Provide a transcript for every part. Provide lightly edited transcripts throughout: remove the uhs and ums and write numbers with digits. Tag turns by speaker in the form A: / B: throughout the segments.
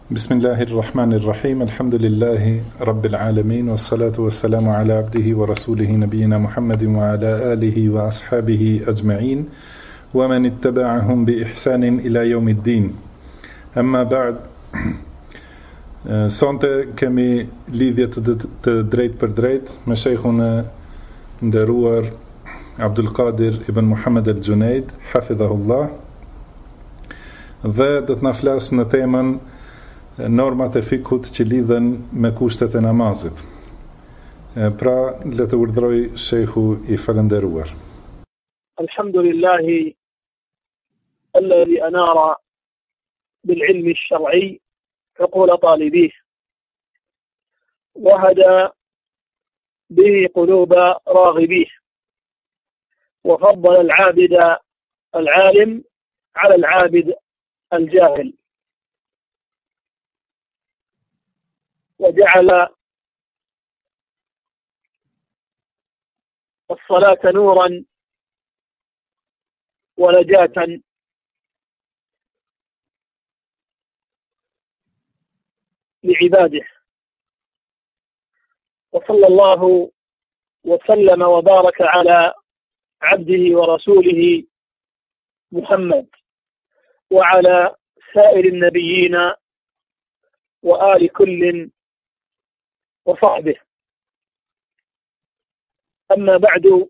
A: بسم الله الرحمن الرحيم. الحمد لله رب العالمين، والصلاة والسلام على عبده ورسوله نبينا محمد وعلى آله وأصحابه أجمعين ومن اتبعهم بإحسان إلى يوم الدين. أما بعد، sonte kemi lidhje të drejt për drejt me shejkhun e nderuar Abdul Qadir ibn Muhammad al-Junaid, hafidhahullah, dhe do të na flas në temën normat e fikut që lidhen me kushtet e namazit. Pra, le të urdhroj shejhu i falënderuar.
B: Alhamdulillahi alladhi anara bil ilmi ash-shar'i عقول طالبيه وهدى به قلوب راغبيه وفضل العابد العالم على العابد الجاهل وجعل الصلاة نورا ونجاة لعباده، وصلى الله وسلم وبارك على عبده ورسوله محمد وعلى سائر النبيين وآل كل وصحبه. أما بعد.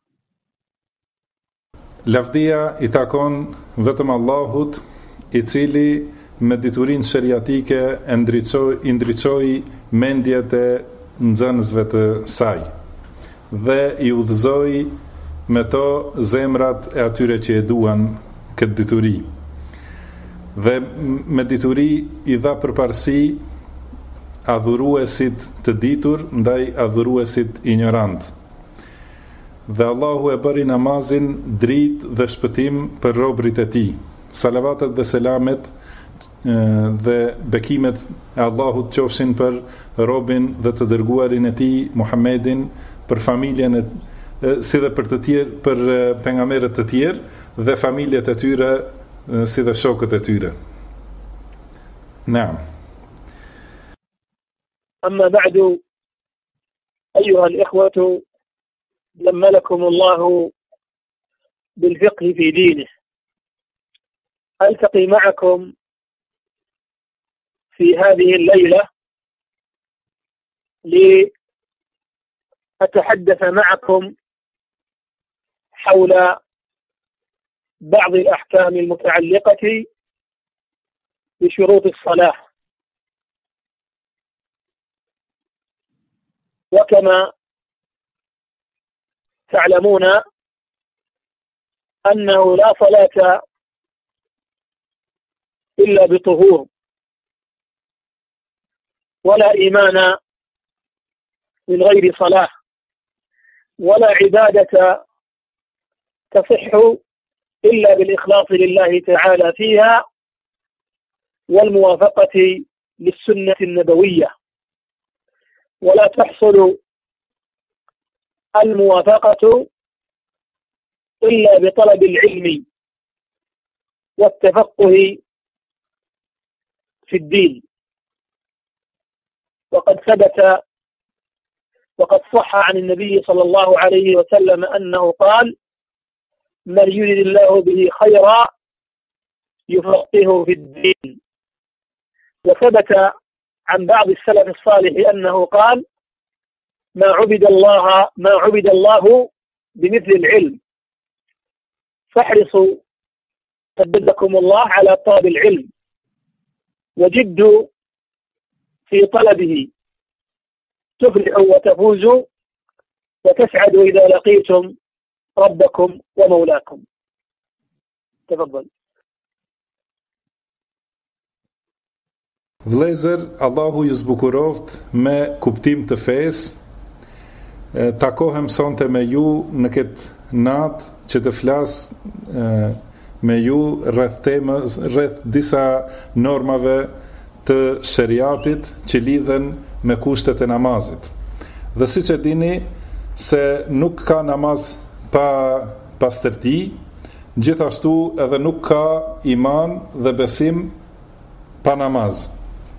A: Lavdia i takon vetëm Allahut, i cili me diturinë shariatike i ndriçoi mendjet e nxënësve të saj dhe i udhëzoi me to zemrat e atyre që e duan këtë dituri, dhe me dituri i dha përparësi adhuruesit të ditur ndaj adhuruesit ignorant, dhe Allahu e bëri namazin dritë dhe shpëtim për robërit e tij. Salavatet dhe selamet dhe bekimet e Allahut qofshin për robin dhe të dërguarin e tij Muhammedin, për familjen e si dhe për të tjerë, për pejgamberët të tjerë dhe familjet e tyre si dhe shokët e tyre. Naam.
B: أما بعد، أيها الإخوة، جملكم الله بالفقه في دينه. ألتقي معكم في هذه الليلة لأتحدث معكم حول بعض الأحكام المتعلقة بشروط الصلاة. وكما تعلمون أنه لا صلاة إلا بطهور، ولا إيمان من غير صلاة، ولا عبادة تصح إلا بالإخلاص لله تعالى فيها والموافقة للسنة النبوية، ولا تحصل الموافقة إلا بطلب العلم والتفقه في الدين. وقد صح عن النبي صلى الله عليه وسلم أنه قال: من يريد الله به خيرا يفقهه في الدين. وثبت عن بعض السلف الصالح أنه قال: ما عبد الله بمثل العلم. فاحرصوا ثبتكم الله على طلب العلم، وجدوا في طلبه تفلحوا وتفوزوا وتسعدوا إذا لقيتم ربكم ومولاكم. تفضل.
A: Vëllezër, Allahu ju zbukuroft me kuptim të fesë. Takohem sonte me ju në këtë natë që të flas me ju rreth disa normave të shariatit që lidhen me kushtet e namazit. Dhe siç e dini se nuk ka namaz pa pastërti, gjithashtu edhe nuk ka iman dhe besim pa namaz.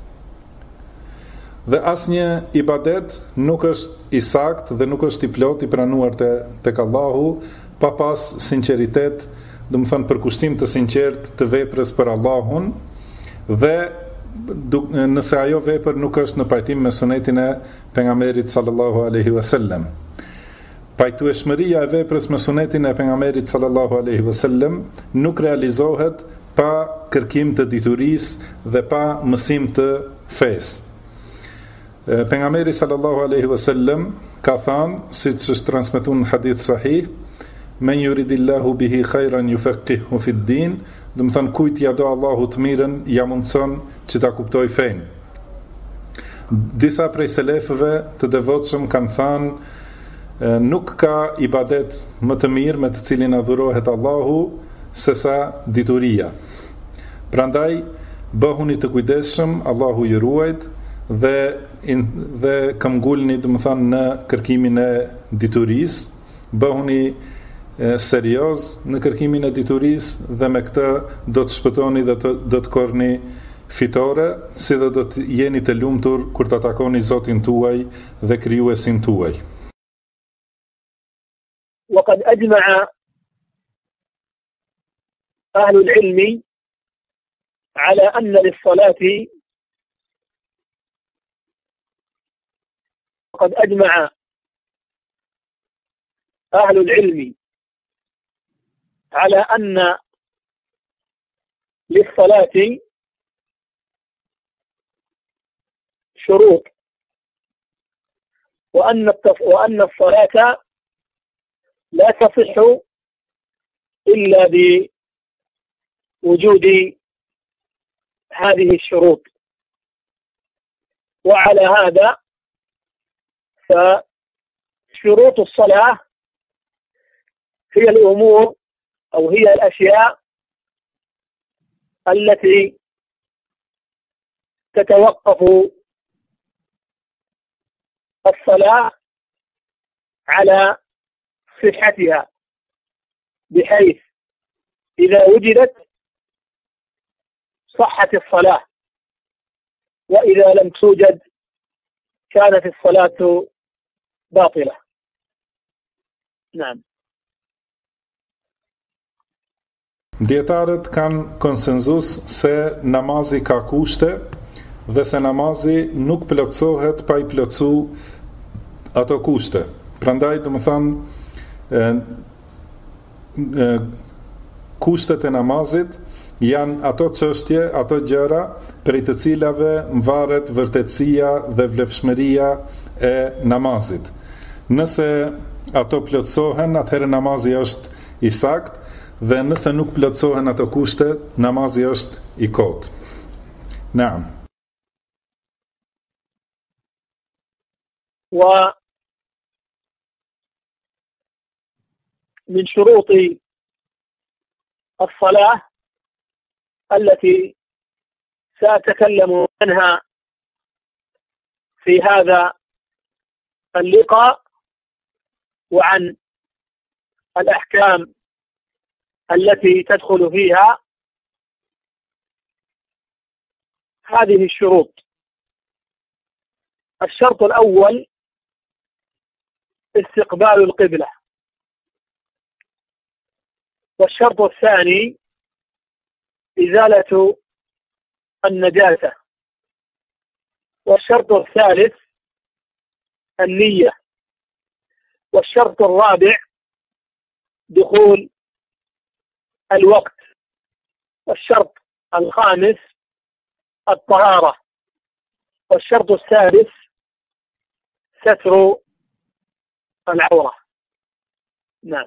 A: Dhe asnjë ibadet nuk është i saktë dhe nuk është i plot i pranuar tek Allahu pa pas sinqeritet, do të thënë përkushtim të sinqert të veprës për Allahun, dhe nëse ajo vepër nuk është në pajtim me sunetin e pejgamberit sallallahu alaihi wasallam. Pajtueshmëria e veprës me sunetin e pejgamberit sallallahu alaihi wasallam nuk realizohet pa kërkim të diturisë dhe pa mësim të fesë. Pejgamberi sallallahu alaihi wasallam ka thënë, siç është transmetuar në hadith sahih, men yuridillahu bihi khairan yufaqihu fi ddin, do të thënë kujt ja do Allahu të mirën, ja mundson që ta kuptoj fenë. Disa prej selefëve të devotshëm kanë thënë nuk ka ibadet më të mirë me të cilin adhurohet Allahu sesa dituria. Prandaj bëhuni të kujdesshëm, Allahu ju ruajt, dhe këmbgulni, do të thënë, në kërkimin e diturisë, bëhuni serioz në kërkimin e diturisë, dhe me këtë do të shpëtoni dhe do të korni fitore, si dhe do të jeni të lumtur kur të takoni Zotin tuaj dhe krijuesin tuaj.
B: وقد أجمع أهل العلم على أن للصلاة وقد أجمع أهل العلم على أن للصلاة شروط، وأن الصلاة لا تصح إلا بوجود هذه الشروط. وعلى هذا فشروط الصلاة هي الأمور أو هي الأشياء التي تتوقف الصلاة على صحتها، بحيث إذا وجدت صحت الصلاة، وإذا لم توجد كانت الصلاة باطلة. نعم.
A: Dietarët kanë konsenzus se namazi ka kushte dhe se namazi nuk plotësohet pa i plotësu ato kushte. Prandaj, do të thënë, kushtet e namazit janë ato çështje, ato gjëra prej të cilave varet vërtetësia dhe vlefshmëria e namazit. Nëse ato plotësohen, atëherë namazi është i saktë, dhe nëse nuk plotësohen ato kushte, namazi është i kotë. Naam.
B: ومن شروط الصلاة التي سأتكلم عنها في هذا اللقاء وعن الأحكام التي تدخل فيها هذه الشروط. الشرط الأول استقبال القبلة، والشرط الثاني إزالة النجاسة، والشرط الثالث النية، والشرط الرابع دخول الوقت، والشرط الخامس الطهارة، والشرط السادس ستر العورة. نعم.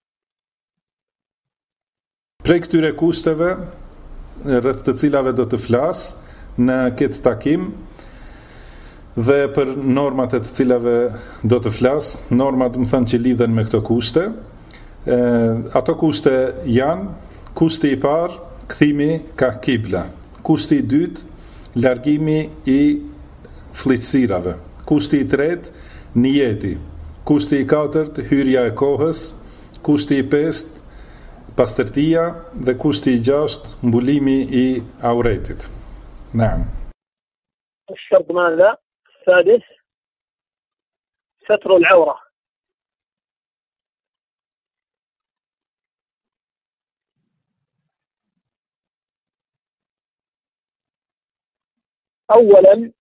A: Prej këtyre kushteve, rreth të cilave do të flas në këtë takim, dhe për normat e të cilave do të flas, normat do të thënë që lidhen me këto kushte, ato kushte janë: kushti i parë, kthimi ka kibla; kushti i dytë, largimi i fllihtsirave; kushti i tretë, niyeti; kushti i katërt, hyrja e kohës; kushti i pestë, pastërtia; dhe kushti i gjashtë, mbulimi i auretit. Naam.
B: الشرط ماذا؟ السادس ستر العورة. أولا،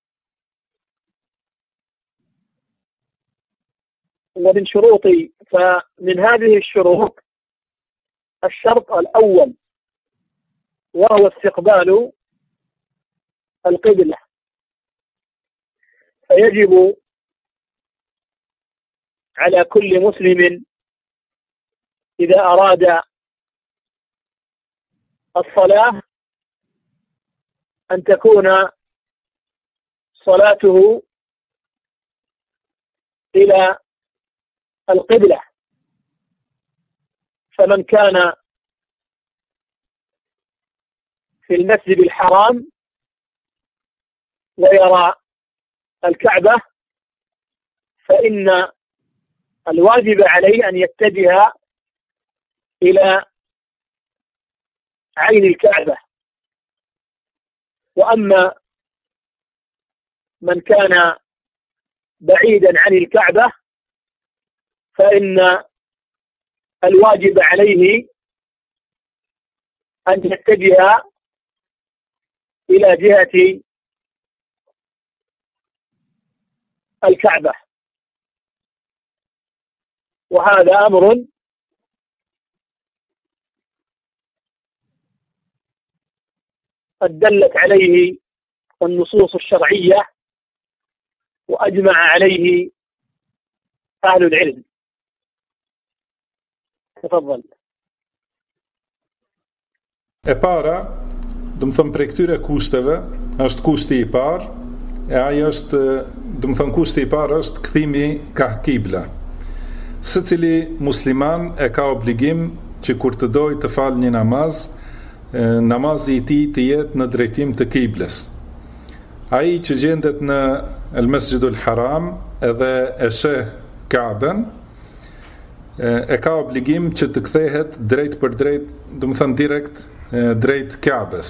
B: ومن شروط فمن هذه الشروط الشرط الأول وهو استقبال القبلة، فيجب على كل مسلم إذا أراد الصلاة أن تكون صلاته إلى القبلة. فمن كان في المسجد الحرام ويرى الكعبة فإن الواجب عليه أن يتجه إلى عين الكعبة. وأما من كان بعيدا عن الكعبة فإن الواجب عليه أن يتجه إلى جهة الكعبة، وهذا أمر قد دلت عليه النصوص الشرعية وأجمع عليه أهل العلم. تفضل.
A: E para, do më thëmë prej këtyre kusteve, është kusti i parë, e ajo është, do më thëmë kusti i parë është kthimi ka kibla. Secili musliman e ka obligim që kur të dojë të falë një namaz, namazi i tij të jetë në drejtim të kiblës. Ai që gjendet në El Masjidul Haram edhe e sheh Ka'ben, e ka obligim që të kthehet drejt për drejt, do më thënë direkt drejt Ka'bes.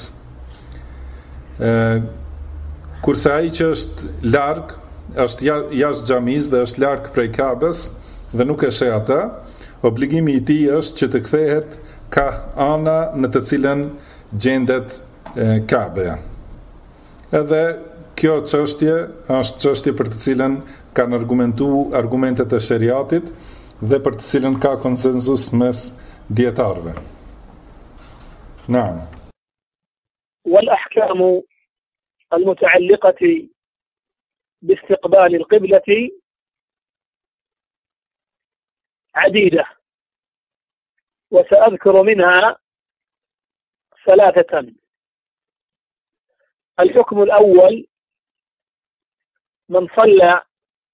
A: Kurse ai që është larg, është jashtë xhamis dhe është larg prej Ka'bes dhe nuk e sheh atë, obligimi i tij është që të kthehet ka ana në të cilën gjendet Ka'beja. Edhe kjo çështje është çështje për të cilën kanë argumentuar argumentet e sheriatit dhe për të cilën ka konsensus mes dietarëve. نعم.
B: والأحكام المتعلقة باستقبال القبلة عديدة، وسأذكر منها ثلاثة. الحكم الأول: من صلى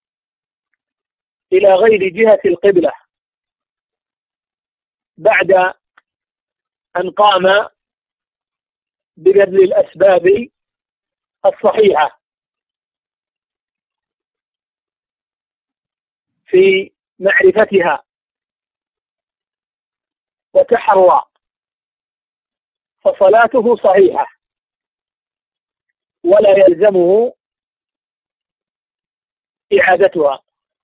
B: إلى غير جهة القبلة بعد أن قام ببذل الأسباب الصحيحة في معرفتها وتحرى، فصلاته صحيحة ولا يلزمه إعادتها.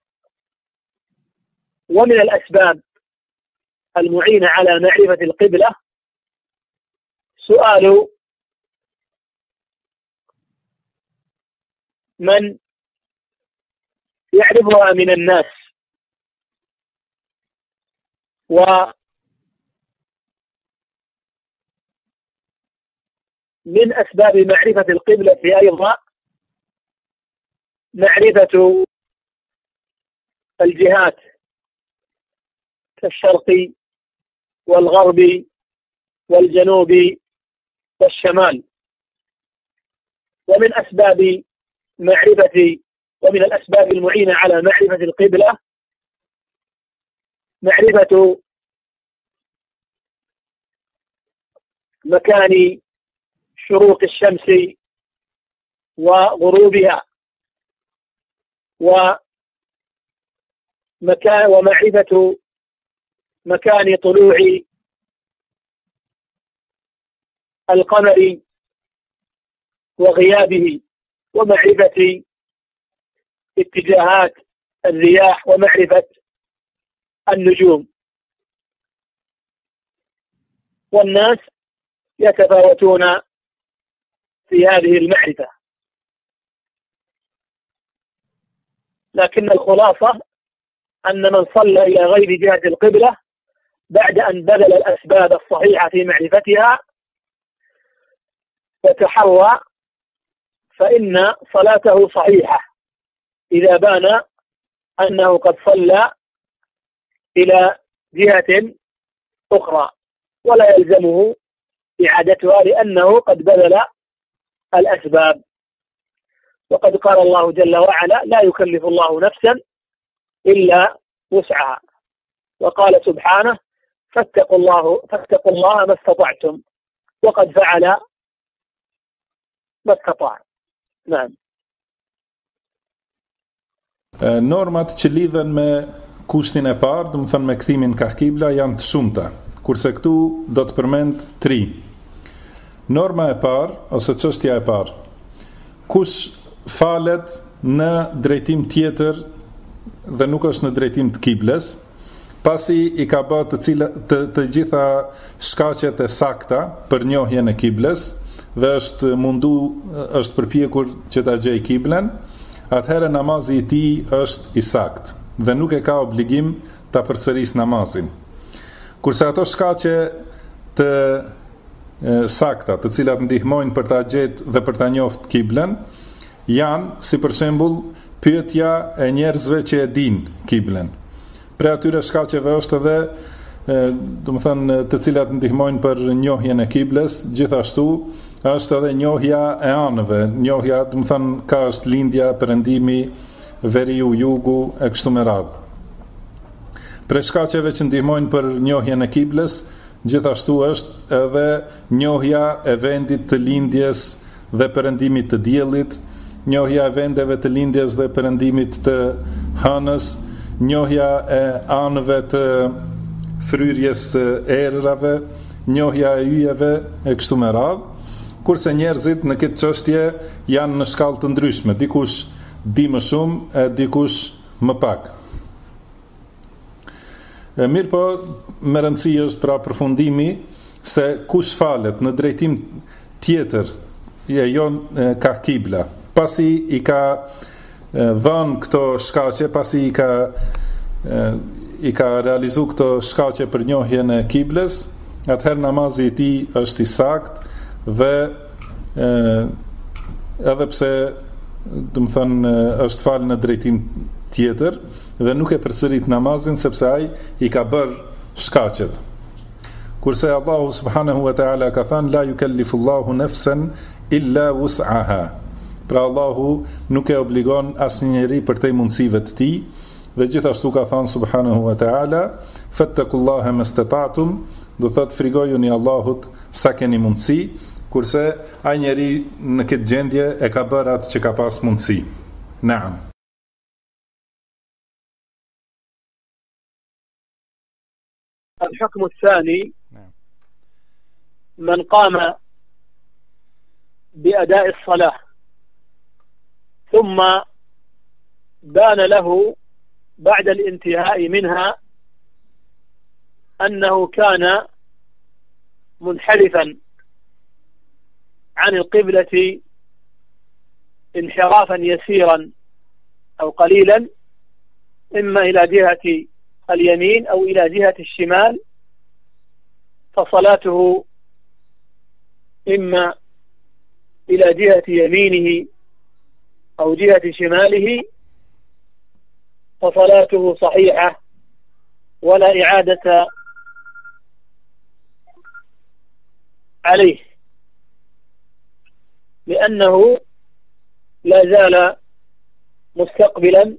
B: ومن الأسباب المعينة على معرفة القبلة سؤال من يعرفها من الناس، ومن أسباب معرفة القبلة أيضا معرفة الجهات كالشرق والغرب والجنوب والشمال. ومن الأسباب المعينة على معرفة القبلة معرفة مكان شروق الشمس وغروبها، ومعرفة مكان طلوع القمر وغيابه، ومعرفة اتجاهات الرياح ومعرفة النجوم. والناس يتفاوتون في هذه المعرفة، لكن الخلاصة أن من صلى إلى غير جهة القبلة بعد أن بذل الأسباب الصحيحة في معرفتها وتحرى فإن صلاته صحيحة إذا بان أنه قد صلى إلى جهة أخرى، ولا يلزمه إعادتها لأنه قد بذل الأسباب. وقد قال الله جل وعلا: لا يكلف الله نفسا إلا وسعها. وقال سبحانه: فاتقوا الله ما استطعتم، وقد فعل ما استطاع. نعم.
A: Normat që lidhen me kushtin e parë, do të thënë me kthimin ka kibla, janë të shumta, kurse këtu do të përmend 3. Norma e parë ose çështja e parë: kush falet në drejtim tjetër dhe nuk është në drejtim të kiblës, pasi i ka bërë të gjitha shkaqet e sakta për njohjen e kiblës dhe është përpjekur që ta gjej kiblen, atëherë namazi i tij është i saktë dhe nuk e ka obligim ta përsërisë namazin. Kurse ato shkaqe të sakta, të cilat ndihmojnë për ta gjetë dhe për ta njohur kiblen, janë si për shembull pyetja e njerëzve që e dinë kiblen. Për atyre shkaqeve është edhe, do të thënë, të cilat ndihmojnë për njohjen e kiblës, gjithashtu është edhe njohja e anëve, njohja, do të thënë, ka është lindja, perëndimi, veriu, jugu e kështu me radhë. Për shkaqeve që ndihmojnë për njohjen e kiblës, gjithashtu është edhe njohja e vendit të lindjes dhe perëndimit të diellit, njohja e vendeve të lindjes dhe perëndimit të hënës, njohja e anëve të fryrjes së errave, njohja e yjeve e kështu me radhë. Kurse njerëzit në këtë çështje janë në shkallë të ndryshme, dikush di më shumë e dikush më pak. Mirë po, me rëndësi është pra përfundimi se kush falet në drejtim tjetër jo ka kibla, pasi i ka dhënë këto shkaqe, pasi i ka realizu këto shkaqe për njohjen e kiblës, atëherë namazi i tij është i saktë dhe edhe pse do të thënë është falë në drejtim tjetër dhe nuk e përsërit namazin sepse ai i ka bërë shkaqet. Kurse Allahu subhanahu wa taala ka thënë: la yukellifullahu nafsan illa wus'aha. Pra Allahu nuk e obligon asnjëri për te mundësive të tij, dhe gjithashtu ka thënë subhanahu wa taala: fattaqullaha mastata'tum, do thotë frigojuni Allahut sa keni mundësi, kurse ai njeri në këtë gjendje e ka bërë atë që ka pas mundësi. Naam.
B: الحكم الثاني: من قام بأداء الصلاة ثم بان له بعد الانتهاء منها أنه كان منحرفا عن القبلة انحرافا يسيرا أو قليلا، إما إلى جهة اليمين أو إلى جهة الشمال، فصلاته إما إلى جهة يمينه أو جهة شماله، فصلاته صحيحة ولا إعادة عليه، لأنه لا زال مستقبلا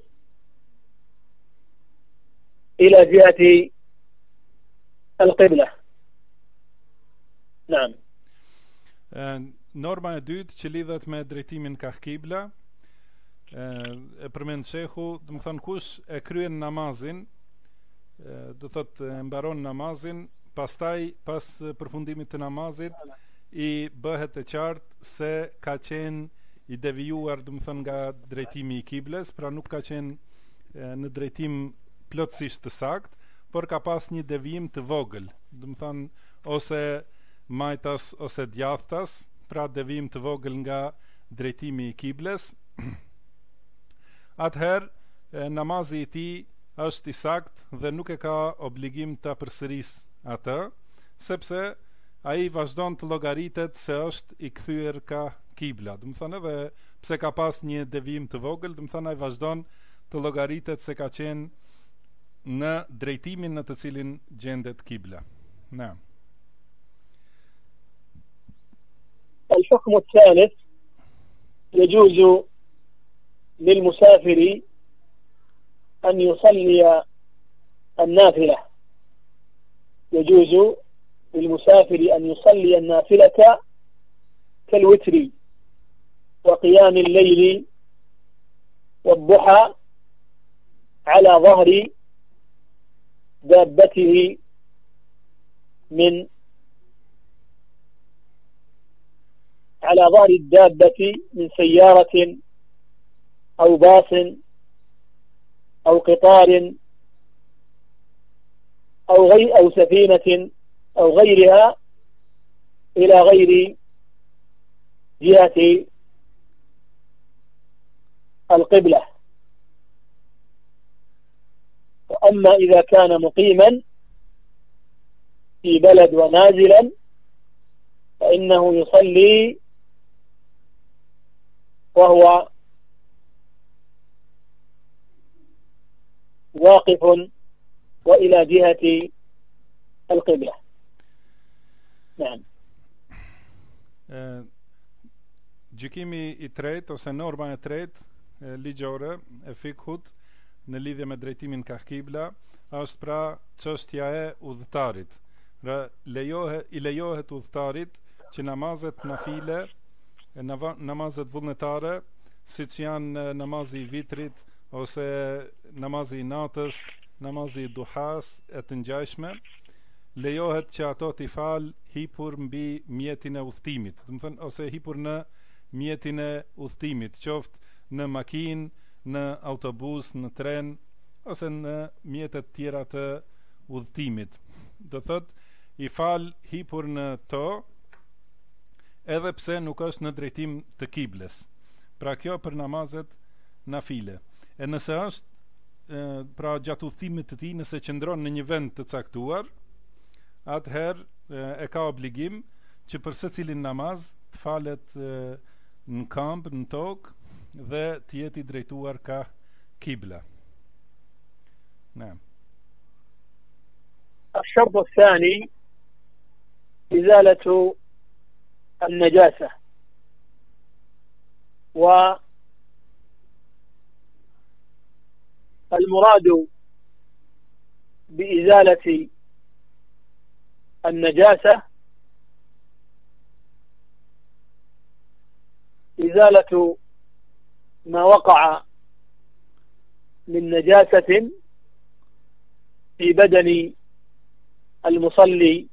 B: إلى جهة القبلة. نعم.
A: Norma e dytë që lidhet me drejtimin ka kibla, e përmend shehu, do të thënë kush e kryen namazin, do thotë e mbaron namazin, pastaj pas përfundimit të namazit i bëhet e qartë se ka qenë i devijuar, do të thënë, nga drejtimi i kibles, pra nuk ka qenë në drejtim plotësisht të sakt, por ka pas një devijim të vogël, do të thënë ose majtas ose djathtas, pra devijim të vogël nga drejtimi i kibles. Atëherë namazi i tij është i sakt dhe nuk e ka obligim ta përsërisë atë, sepse ai vazhdon të llogaritet se është i kthyer ka kibla. Do të thonë edhe pse ka pas një devijim të vogël, do të thonë ai vazhdon të llogaritet se ka qenë në drejtimin në të cilin gjendet kibla. Naam.
B: الحكم الثالث يجوز للمسافر أن يصلي النافلة. يجوز للمسافر أن يصلي النافلة كالوتر وقيام الليل والضحى على ظهر دابته على ظهر الدابة من سيارة أو باص أو قطار أو سفينة أو غيرها إلى غير جهة القبلة. وأما إذا كان مقيما في بلد ونازلا فإنه يصلي وهو واقف وإلى جهة القبلة. نعم.
A: Gjykimi i tretë ose norma e tretë ligjore e fikhut në lidhje me drejtimin ka kibla është pra çështja e udhëtarit. I lejohet udhëtarit që namazet nafile, namazet vullnetare, siç janë namazi i vitrit ose namazi i natës, namazi i duhas e të ngjashme, lejohet që ato t'i fal hipur mbi mjetin e udhëtimit, do të thënë ose hipur në mjetin e udhëtimit, qoftë në makinë, në autobus, në tren ose në mjetet tjera të udhëtimit. Do thotë i fal hipur në to, edhe pse nuk është në drejtim të kibles. Pra kjo për namazet nafile. E nëse është pra gjatë udhëtimit të tij, nëse qëndron në një vend të caktuar, atëherë e ka obligim që për secilin namaz të falet në këmbë, në tokë dhe të jetë i drejtuar ka kibla. Naam.
B: الشرط الثاني إزالة النجاسة. والمراد بإزالة النجاسة إزالة ما وقع من نجاسة في بدن المصلي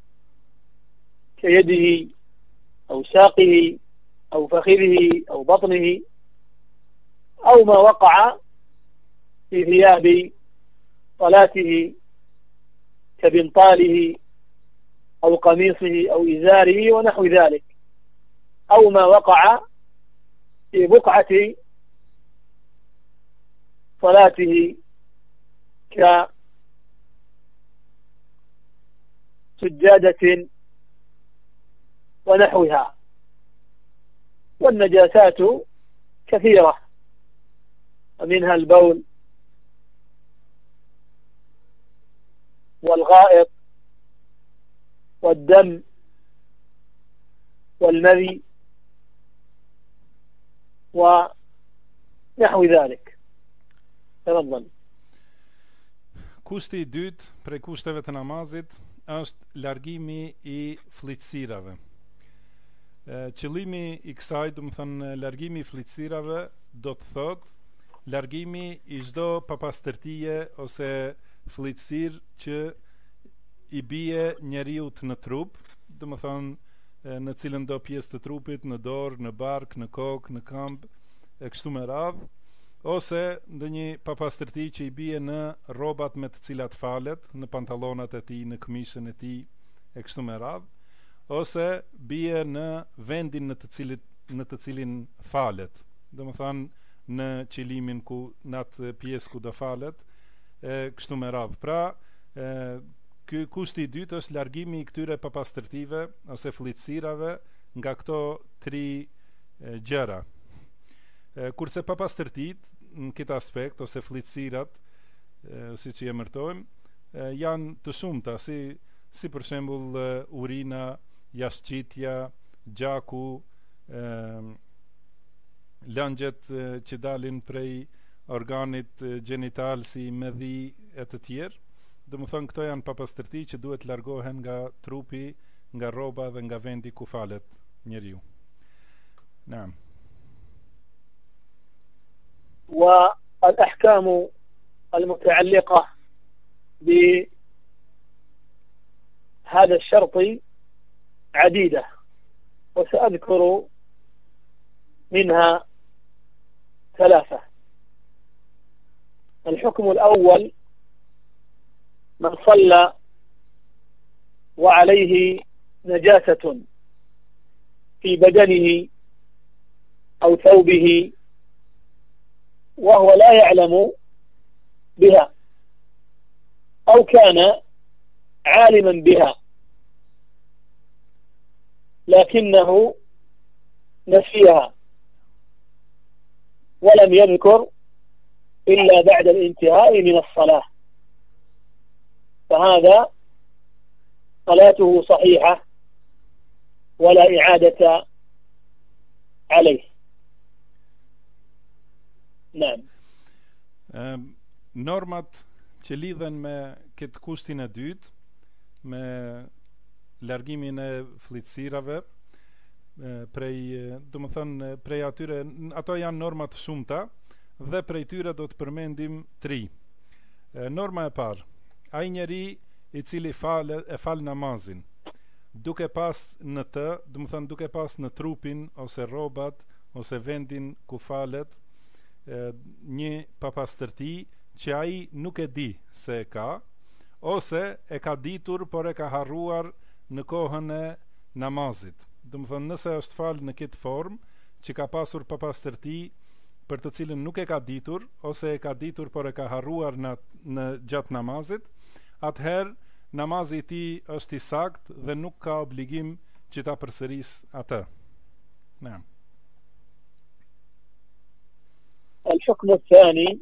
B: كيده أو ساقه أو فخذه أو بطنه، أو ما وقع في ثياب صلاته كبنطاله أو قميصه أو إزاره ونحو ذلك، أو ما وقع في بقعة صلاته كسجادة ونحوها. والنجاسات كثيرة، ومنها البول والغائط والدم والمذي ونحو ذلك. تفضل.
A: Kushti i dytë prej kushteve të namazit është largimi i fllitësirave. Qëllimi i kësaj, do të thënë largimi i fllitësirave, do të thotë largimi i çdo papastërtie ose fllitësir që i bie njeriu në trup, do të thënë në cilën do pjesë të trupit, në dorë, në bark, në kokë, në këmbë, e kështu me radhë, ose ndonjë papastërti që i bie në rrobat me të cilat falet, në pantallonat e tij, në këmishën e tij, e kështu me radhë, ose bie në vendin në të cilin falet, domethënë në qilimin ku, në atë pjesë ku do falet, e kështu me radhë. Pra, ky kushti i dytë është largimi i këtyre papastërtive ose fllitësirave nga këto tri gjëra. Kurse papastërtit në këtë aspekt ose fllitësirat, siç i emërtojmë, janë të shumta, si për shembull urina, jashtëqitja, gjaku, lëngjet që dalin prej organit gjenital si medhi e të tjerë. Domethënë këto janë papastërti që duhet largohen nga trupi, nga rroba dhe nga vendi ku falet njeriu. Naam.
B: والأحكام المتعلقة بهذا الشرط عديدة، وسأذكر منها ثلاثة. الحكم الأول: من صلى وعليه نجاسة في بدنه أو ثوبه وهو لا يعلم بها، أو كان عالما بها لكنه نسيها ولم يذكر إلا بعد الانتهاء من الصلاة، فهذا صلاته صحيحة ولا إعادة عليه. نعم.
A: Normat që lidhen me këtë kushtin e dytë, me largimin e fllitësirave, prej atyre, ato janë norma të shumta dhe prej tyre do të përmendim 3. Norma e parë: ai njeri i cili e fal namazin duke pas në të, duke pas në trupin ose rrobat ose vendin ku falet një papastërti që ai nuk e di se e ka, ose e ka ditur por e ka harruar në kohën e namazit. Domethënë, nëse është fal në këtë formë që ka pasur papastërti për të cilën nuk e ka ditur, ose e ka ditur por e ka harruar në gjatë namazit, atëherë namazi i tij është i saktë dhe nuk ka obligim që ta përsërisë atë. Naam.
B: الحكم الثاني: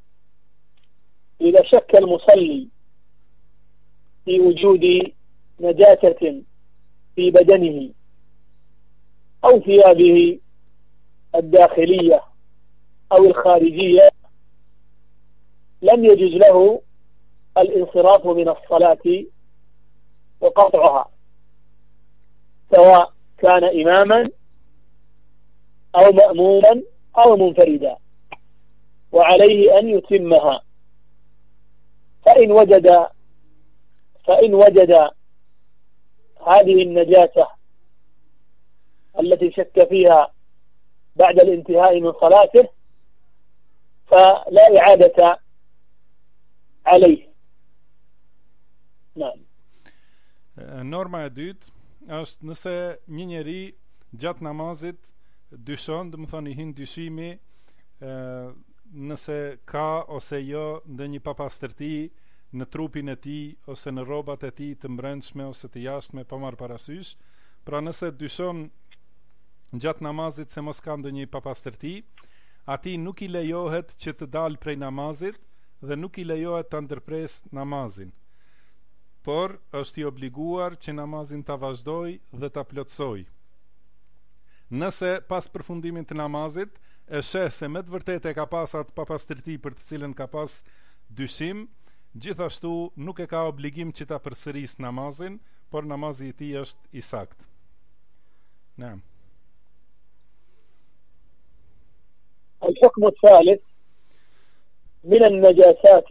B: إذا شك المصلي في وجود نجاسة في بدنه أو ثيابه الداخلية أو الخارجية لم يجوز له الانصراف من الصلاة وقطعها، سواء كان إماما أو مأموما أو منفردا، وعليه أن يتمها. فإن وجد هذه النجاسة التي شك فيها بعد الانتهاء من صلاته فلا إعادة عليه. نعم.
A: Norma e dytë është nëse një njeri gjatë namazit dyshon, domethënë i hin dyshimi nëse ka ose jo ndonjë papastërti në trupin e tij ose në rrobat e tij të brendshme ose të jashtme pa marrë parasysh. Pra nëse dyshon gjatë namazit se mos ka ndonjë papastërti, atij nuk i lejohet që të dalë prej namazit dhe nuk i lejohet të ndërpresë namazin, por është i obliguar që namazin ta vazhdoj dhe ta plotësoj. Nëse pas përfundimit të namazit e sheh se me të vërtetë e ka pas atë papastërti për të cilën ka pas dyshim, gjithashtu nuk e ka obligim që ta përsërisë namazin, por namazi i tij është i saktë. Naam.
B: الحكم الثالث: من النجاسات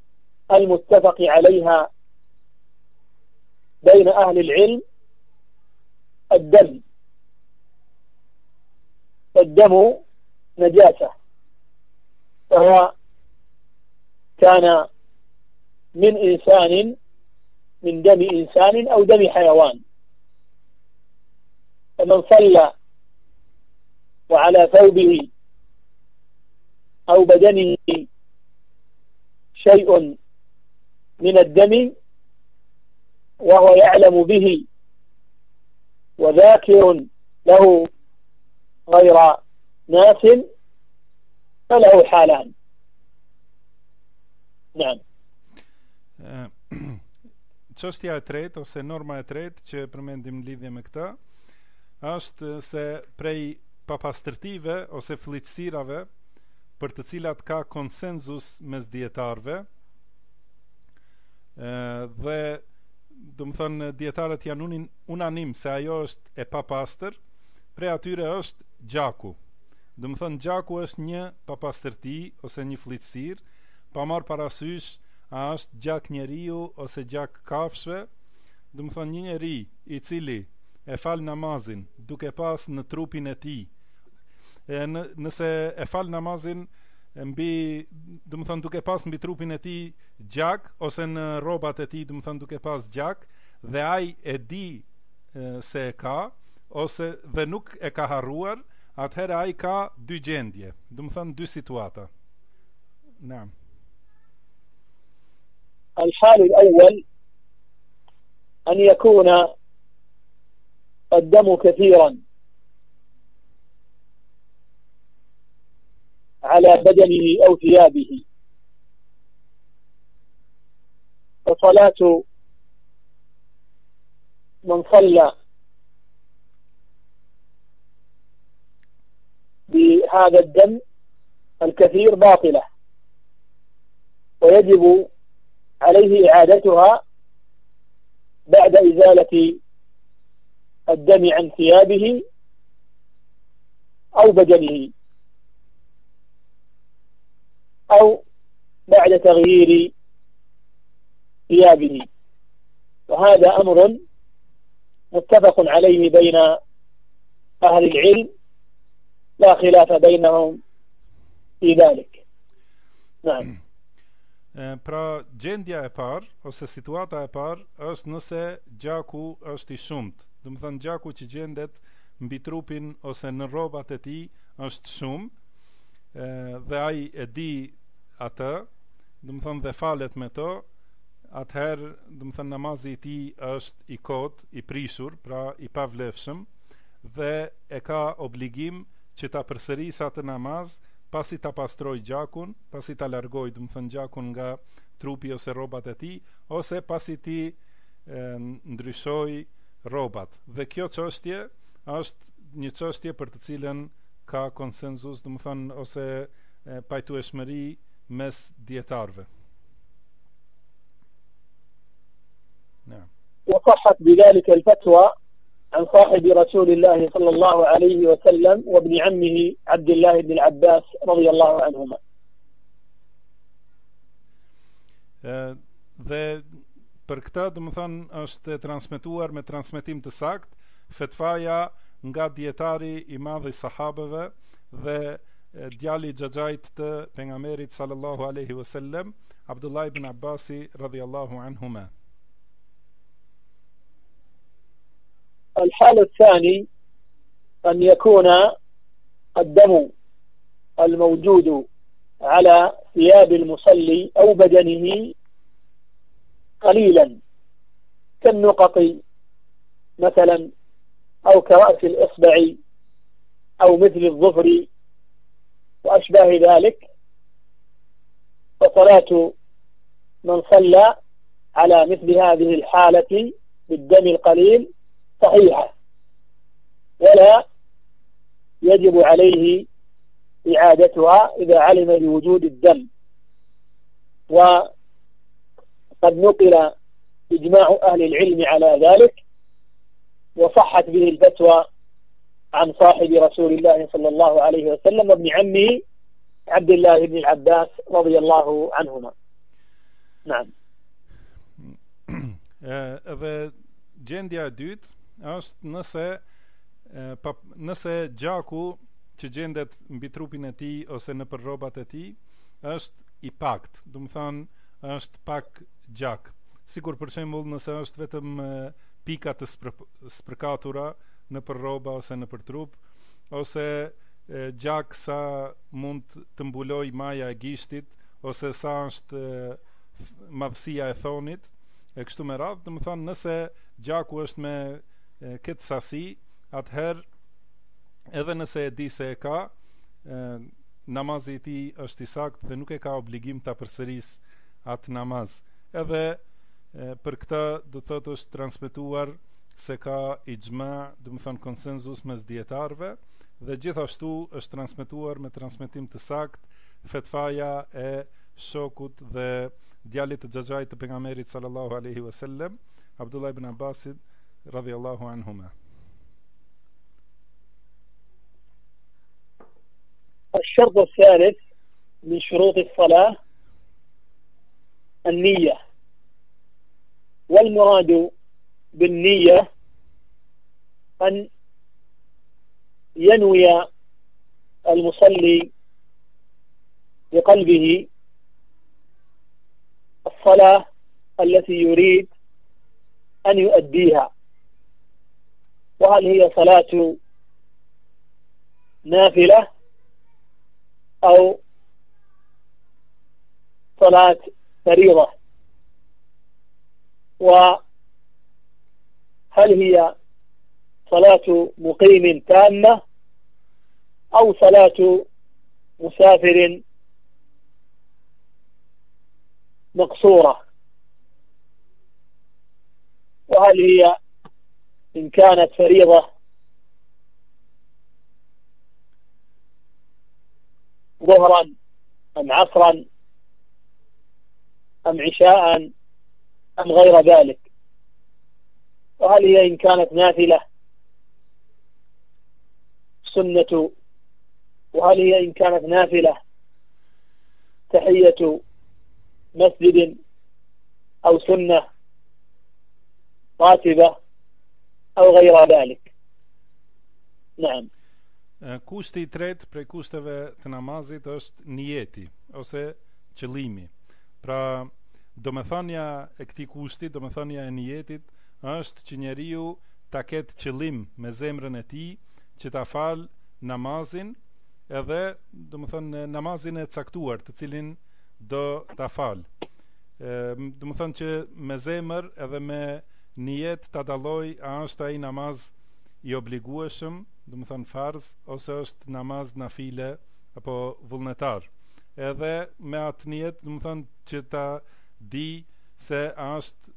B: المتفق عليها بين أهل العلم الدم، الدم نجاسة، فهو كان من إنسان، من دم إنسان أو دم حيوان، فمن صلى وعلى ثوبه أو بدنه شيء من الدم وهو يعلم به وذاكر له غير ناس فله حالان. نعم.
A: Çështja e tretë ose norma e tretë që përmendim në lidhje me këtë është se prej papastërtive ose fllitësirave për të cilat ka konsenzus mes dietarëve, dhe do të thënë dietarët janë unanim se ajo është e papastër, prej atyre është gjaku. Do të thënë gjaku është një papastërti ose një fllitësirë, pa marrë parasysh a është gjak njeriu ose gjak kafshëve. Do të thënë një njeri i cili e fal namazin duke pas në trupin e tij, nëse e fal namazin mbi, do të thënë duke pas mbi trupin e tij gjak ose në rrobat e tij, do të thënë duke pas gjak, dhe ai e di se e ka ose dhe nuk e ka harruar, atëherë ai ka dy gjendje, do të thënë dy situata. Naam.
B: الحال الأول أن يكون الدم كثيرا على بدنه أو ثيابه، فصلاة من صلى بهذا الدم الكثير باطلة، ويجب عليه إعادتها بعد إزالة الدم عن ثيابه أو بدنه، أو بعد تغيير ثيابه. وهذا أمر متفق عليه بين أهل العلم، لا خلاف بينهم في ذلك. نعم.
A: Pra gjendja e parë ose situata e parë është nëse gjaku është i shumt. Do të thënë gjaku që gjendet mbi trupin ose në rrobat e tij është shumë, dhe ai e di atë, do të thënë dhe falet me to, atëherë do të thënë namazi i tij është i kot, i prishur, pra i pavlefshëm, dhe e ka obligim që ta përsërisë atë namaz pasi ta pastroj gjakun, pasi ta largoj, do të thënë gjakun nga trupi ose rrobat e tij, ose pasi ti ndryshoj rrobat. Dhe kjo çështje është një çështje për të cilën ka konsenzus, do të thënë ose pajtueshmëri mes dietarëve. نعم.
B: وصحت بذلك الفتوى عن صاحب رسول الله صلى الله عليه وسلم وابن عمه عبد الله بن العباس رضي الله عنهما.
A: Dhe për këtë do të thënë është transmetuar me transmetim të saktë fetvaja nga dietari i madh i sahabeve dhe djali i xhaxhait të pejgamberit sallallahu alaihi wasallam, Abdullah ibn Abbasi radhiyallahu anhuma.
B: الحال الثاني أن يكون الدم الموجود على ثياب المصلي أو بدنه قليلا كالنقط مثلا أو كرأس الإصبع أو مثل الظفر وأشباه ذلك، فصلاة من صلى على مثل هذه الحالة بالدم القليل صحيحة، ولا يجب عليه إعادتها إذا علم بوجود الدم. وقد نقل إجماع أهل العلم على ذلك، وصحت به الفتوى عن صاحب رسول الله صلى الله عليه وسلم وابن عمه عبد الله بن العباس رضي الله عنهما. نعم.
A: Dhe gjendja e dytë është nëse gjaku që gjendet mbi trupin e tij ose nëpër rrobat e tij është i pakt, do të thonë është pak gjak. Sikur për shembull nëse është vetëm pika të sprëkatura nëpër rroba ose nëpër trup, ose gjak sa mund të mbuloj maja e gishtit, ose sa është madhësia e thonit, e kështu me radhë. Do të thonë nëse gjaku është me këtë sasi, atëherë edhe nëse e di se e ka, namazi i tij është i saktë dhe nuk e ka obligim ta përsëris atë namaz. Edhe për këtë do thotë është transmetuar se ka ixhma, do të thonë konsenzus mes dietarëve, dhe gjithashtu është transmetuar me transmetim të saktë fetvaja e shokut dhe djalit të xhaxhait të pejgamberit sallallahu alaihi wasallam, Abdullah ibn Abbasit radhiyallahu anhuma.
B: الشرط الثالث من شروط الصلاة النية، والمراد بالنية أن ينوي المصلي بقلبه الصلاة التي يريد أن يؤديها، وهل هي صلاة نافلة أو صلاة فريضة، وهل هي صلاة مقيم تامة أو صلاة مسافر مقصورة، وهل هي إن كانت فريضة ظهرا أم عصرا أم عشاء أم غير ذلك، وهل هي إن كانت نافلة سنة، وهل هي إن كانت نافلة تحية مسجد أو سنة راتبة أو غير ذلك. نعم.
A: Kushti i tretë prej kushteve të namazit është niyeti ose qëllimi. Pra, domethënia e këtij kushti, domethënia e niyetit është që njeriu ta ketë qëllim me zemrën e tij që ta fal namazin, edhe domethënë namazin e caktuar, të cilin do ta fal. Domethënë që me zemër edhe me niyet ta dalloj a është ai namaz i obligueshëm, do të thënë farz, ose është namaz nafile apo vullnetar. Edhe me atë niyet, do të thënë që ta di se a është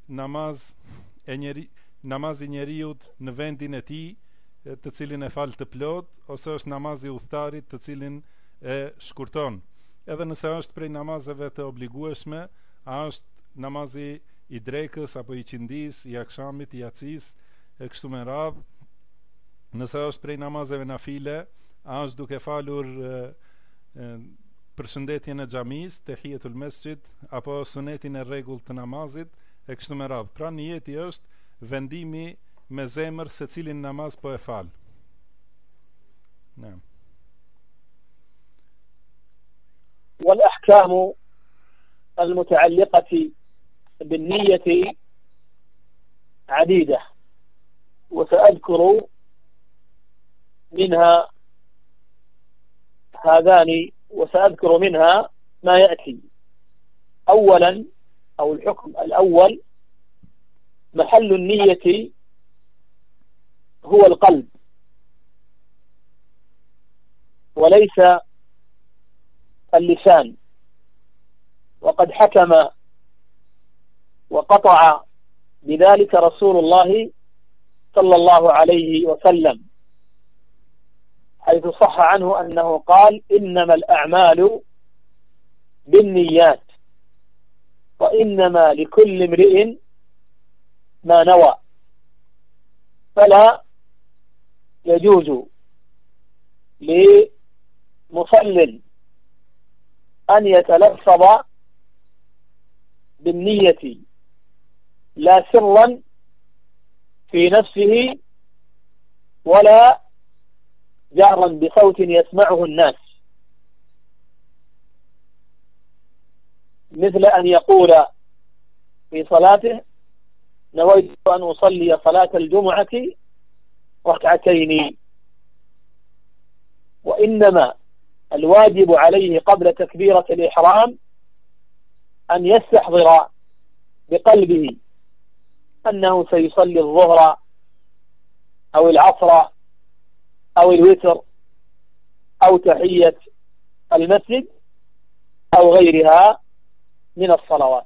A: namazi njeriut në vendin e tij, të cilin e fal të plot, ose është namazi udhëtarit, të cilin e shkurton. Edhe nëse është prej namazeve të obligueshme, a është namazi i drekës apo i qindis, i akshamit, i yacis, e kështu me radhë. Nëse është prej namazeve nafile, a është duke falur përshëndetjen e xhamis, tehiyetul mesjid, apo sunetin e rregullt të namazit, e kështu me radhë. Pra niyeti është vendimi me zemër se cilin namaz po e fal. Ne.
B: والأحكام المتعلقة بالنية عديدة، وسأذكر منها وسأذكر منها ما يأتي. أولا، أو الحكم الأول، محل النية هو القلب وليس اللسان، وقد حكم وقطع بذلك رسول الله صلى الله عليه وسلم، حيث صح عنه أنه قال: إنما الأعمال بالنيات وإنما لكل امرئ ما نوى. فلا يجوز لمصل أن يتلفظ بالنية لا سرا في نفسه ولا جهرا بصوت يسمعه الناس، مثل أن يقول في صلاته: نويت أن أصلي صلاة الجمعة ركعتين. وإنما الواجب عليه قبل تكبيرة الإحرام أن يستحضر بقلبه أنه سيصلي الظهر أو العصر أو الوتر أو تحية المسجد أو غيرها من الصلوات.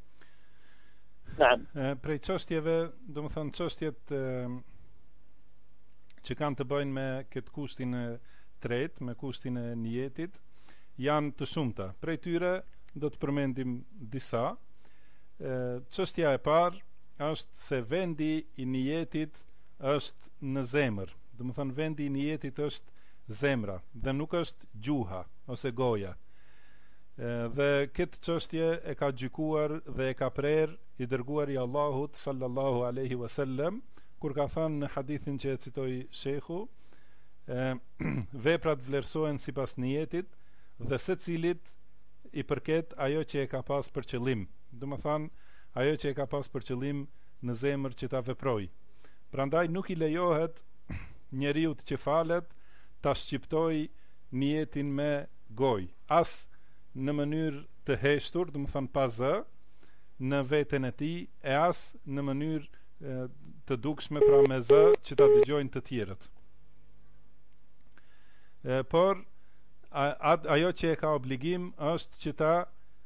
B: نعم.
A: Prej çështjeve, domethënë çështjet që kanë të bëjnë me këtë kushtin e tretë, me kushtin e niyetit, janë të shumta. Prej tyre do të përmendim disa. Çështja e parë është se vendi i niyetit është në zemër. Domethënë vendi i niyetit është zemra dhe nuk është gjuha ose goja. Dhe këtë çështje e ka gjykuar dhe e ka prerë i dërguari i Allahut sallallahu alaihi wasallam kur ka thënë në hadithin që e citoi shehu, veprat vlerësohen sipas niyetit dhe secilit i përket ajo që e ka pas për qëllim. Domethënë ajo që e ka pas për qëllim në zemër që ta veproj. Prandaj nuk i lejohet njeriu që falet ta shqiptoj niyetin me gojë, as në mënyrë të heshtur, domethënë pa zë në veten e tij, e as në mënyrë të dukshme, pra me zë që ta dëgjojnë të tjerët. Por ajo që e ka obligim është që ta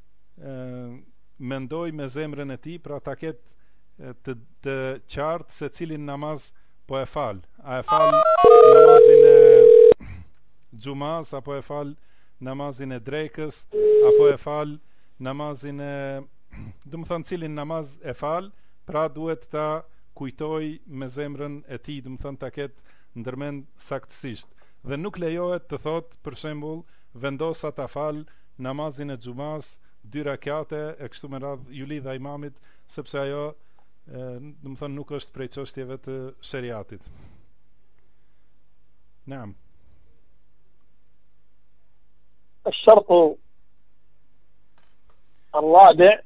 A: mendoj me zemrën e tij, pra ta ketë të qartë se cilin namaz po e fal. A e fal namazin e xumaz apo e fal namazin e drekës, apo e fal namazin e, domethënë cilin namaz e fal, pra duhet ta kujtoj me zemrën e tij, domethënë ta ketë ndërmend saktësisht. Dhe nuk lejohet të thotë, për shembull, vendosa ta fal namazin e xumaz 2 rakate e kështu me radhë ju lidha imamit, sepse ajo domethënë nuk është prej çështjeve të shariatit. Naam.
B: الشرط الرابع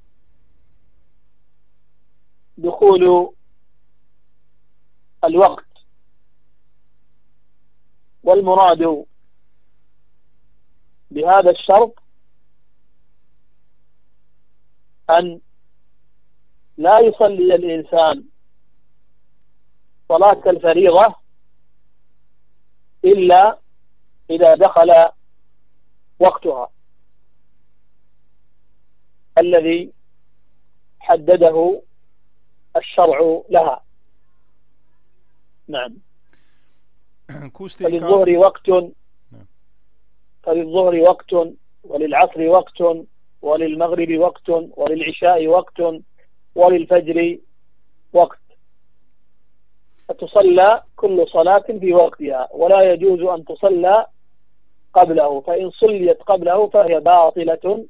B: دخول الوقت، والمراد بهذا الشرط أن لا يصلي الإنسان صلاة الفريضة إلا إذا دخل وقتها الذي حدده الشرع لها. نعم. فللظهر وقت وللعصر وقت وللمغرب وقت وللعشاء وقت وللفجر وقت، فتصلى كل صلاة في وقتها، ولا يجوز أن تصلى قبله، فإن صليت قبله فهي باطلة.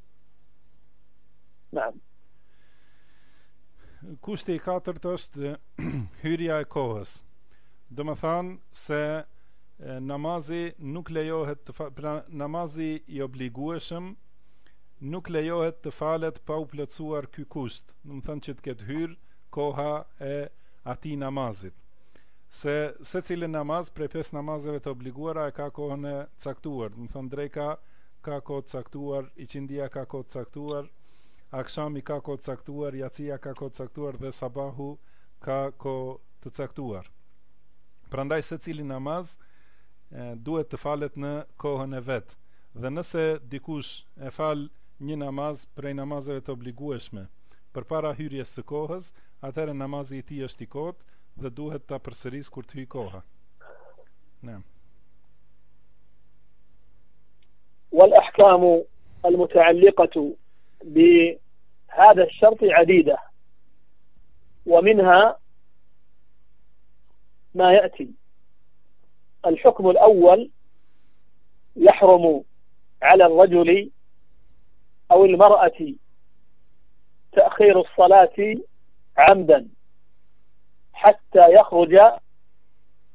B: نعم.
A: Kushti i katërt është hyrja e kohës. Domethënë se namazi nuk lejohet pra namazi i obligueshëm nuk lejohet të falet pa u plotësuar ky kusht. Domethënë që të ketë hyrë koha e atij namazit. Se secili namaz prej 5 namazeve të obliguara e ka kohën e caktuar. Domethënë dreka ka kohë të caktuar, iqindia ka kohë të caktuar, akshami ka kohë të caktuar, jacia ka kohë të caktuar dhe sabahu ka kohë të caktuar. Prandaj secili namaz duhet të falet në kohën e vet. Dhe nëse dikush e fal një namaz prej namazeve të obligueshme përpara hyrjes së kohës, atëherë namazi i tij është i kotë dhe duhet ta përsëris kur të hyjë koha. نعم.
B: والأحكام المتعلقة بهذا الشرط عديدة، ومنها ما يأتي. الحكم الأول: يحرم على الرجل أو المرأة تأخير الصلاة عمدا حتى يخرج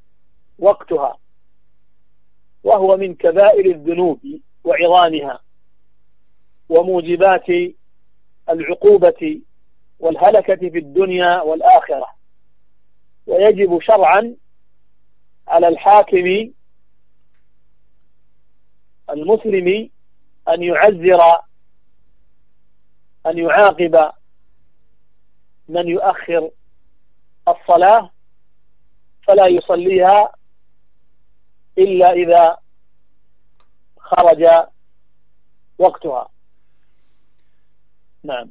B: وقتها، وهو من كبائر الذنوب وعظامها وموجبات العقوبة والهلكة في الدنيا والآخرة. ويجب شرعا على الحاكم المسلم أن يعزر أن يعاقب من يؤخر الصلاة فلا يصليها إلا إذا خرج وقتها. نعم.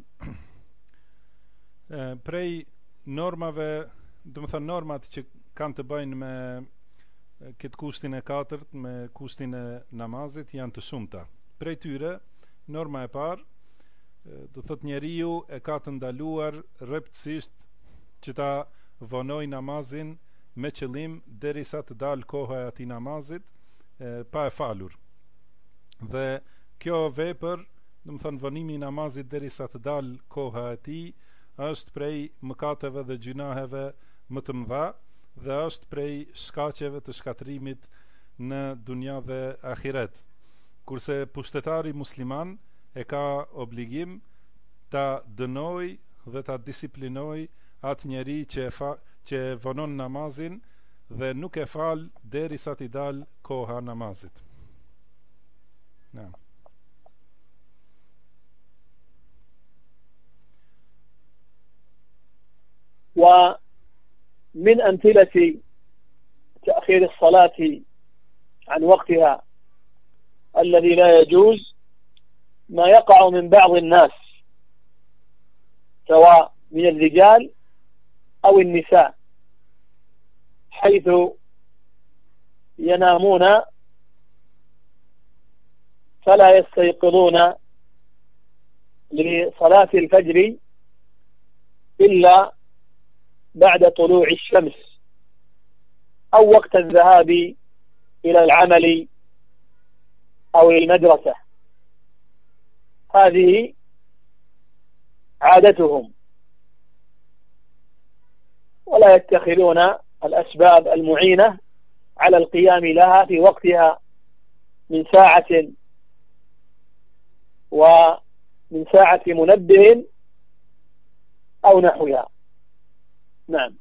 A: Prej normave, do të thënë normat që kanë të bëjnë me këtë kushtin e katërt, me kushtin e namazit, janë të shumta. Prej tyre, norma e parë, do thotë njeriu e ka të ndaluar rreptësisht që ta vonoj namazin me qëllim derisa të dalë koha e atij namazit pa e falur. Dhe kjo vepër, do të thënë vonimi i namazit derisa të dalë koha e tij, është prej mëkateve dhe gjunaheve më të mëdha dhe është prej shkaqeve të shkatrimit në dunja dhe ahiret. Kurse pushtetari musliman e ka obligim ta dënoj dhe ta disiplinoj atë njeri që vonon namazin dhe nuk e fal derisa t'i dal koha namazit. Na.
B: ومن أمثلة تأخير الصلاة عن وقتها الذي لا يجوز ما يقع من بعض الناس سواء من الرجال أو النساء، حيث ينامون فلا يستيقظون لصلاة الفجر إلا بعد طلوع الشمس أو وقت الذهاب إلى العمل أو المدرسة. هذه عادتهم، ولا يتخذون الأسباب المعينة على القيام لها في وقتها من ساعة ومن ساعة منبه أو نحوها. نعم.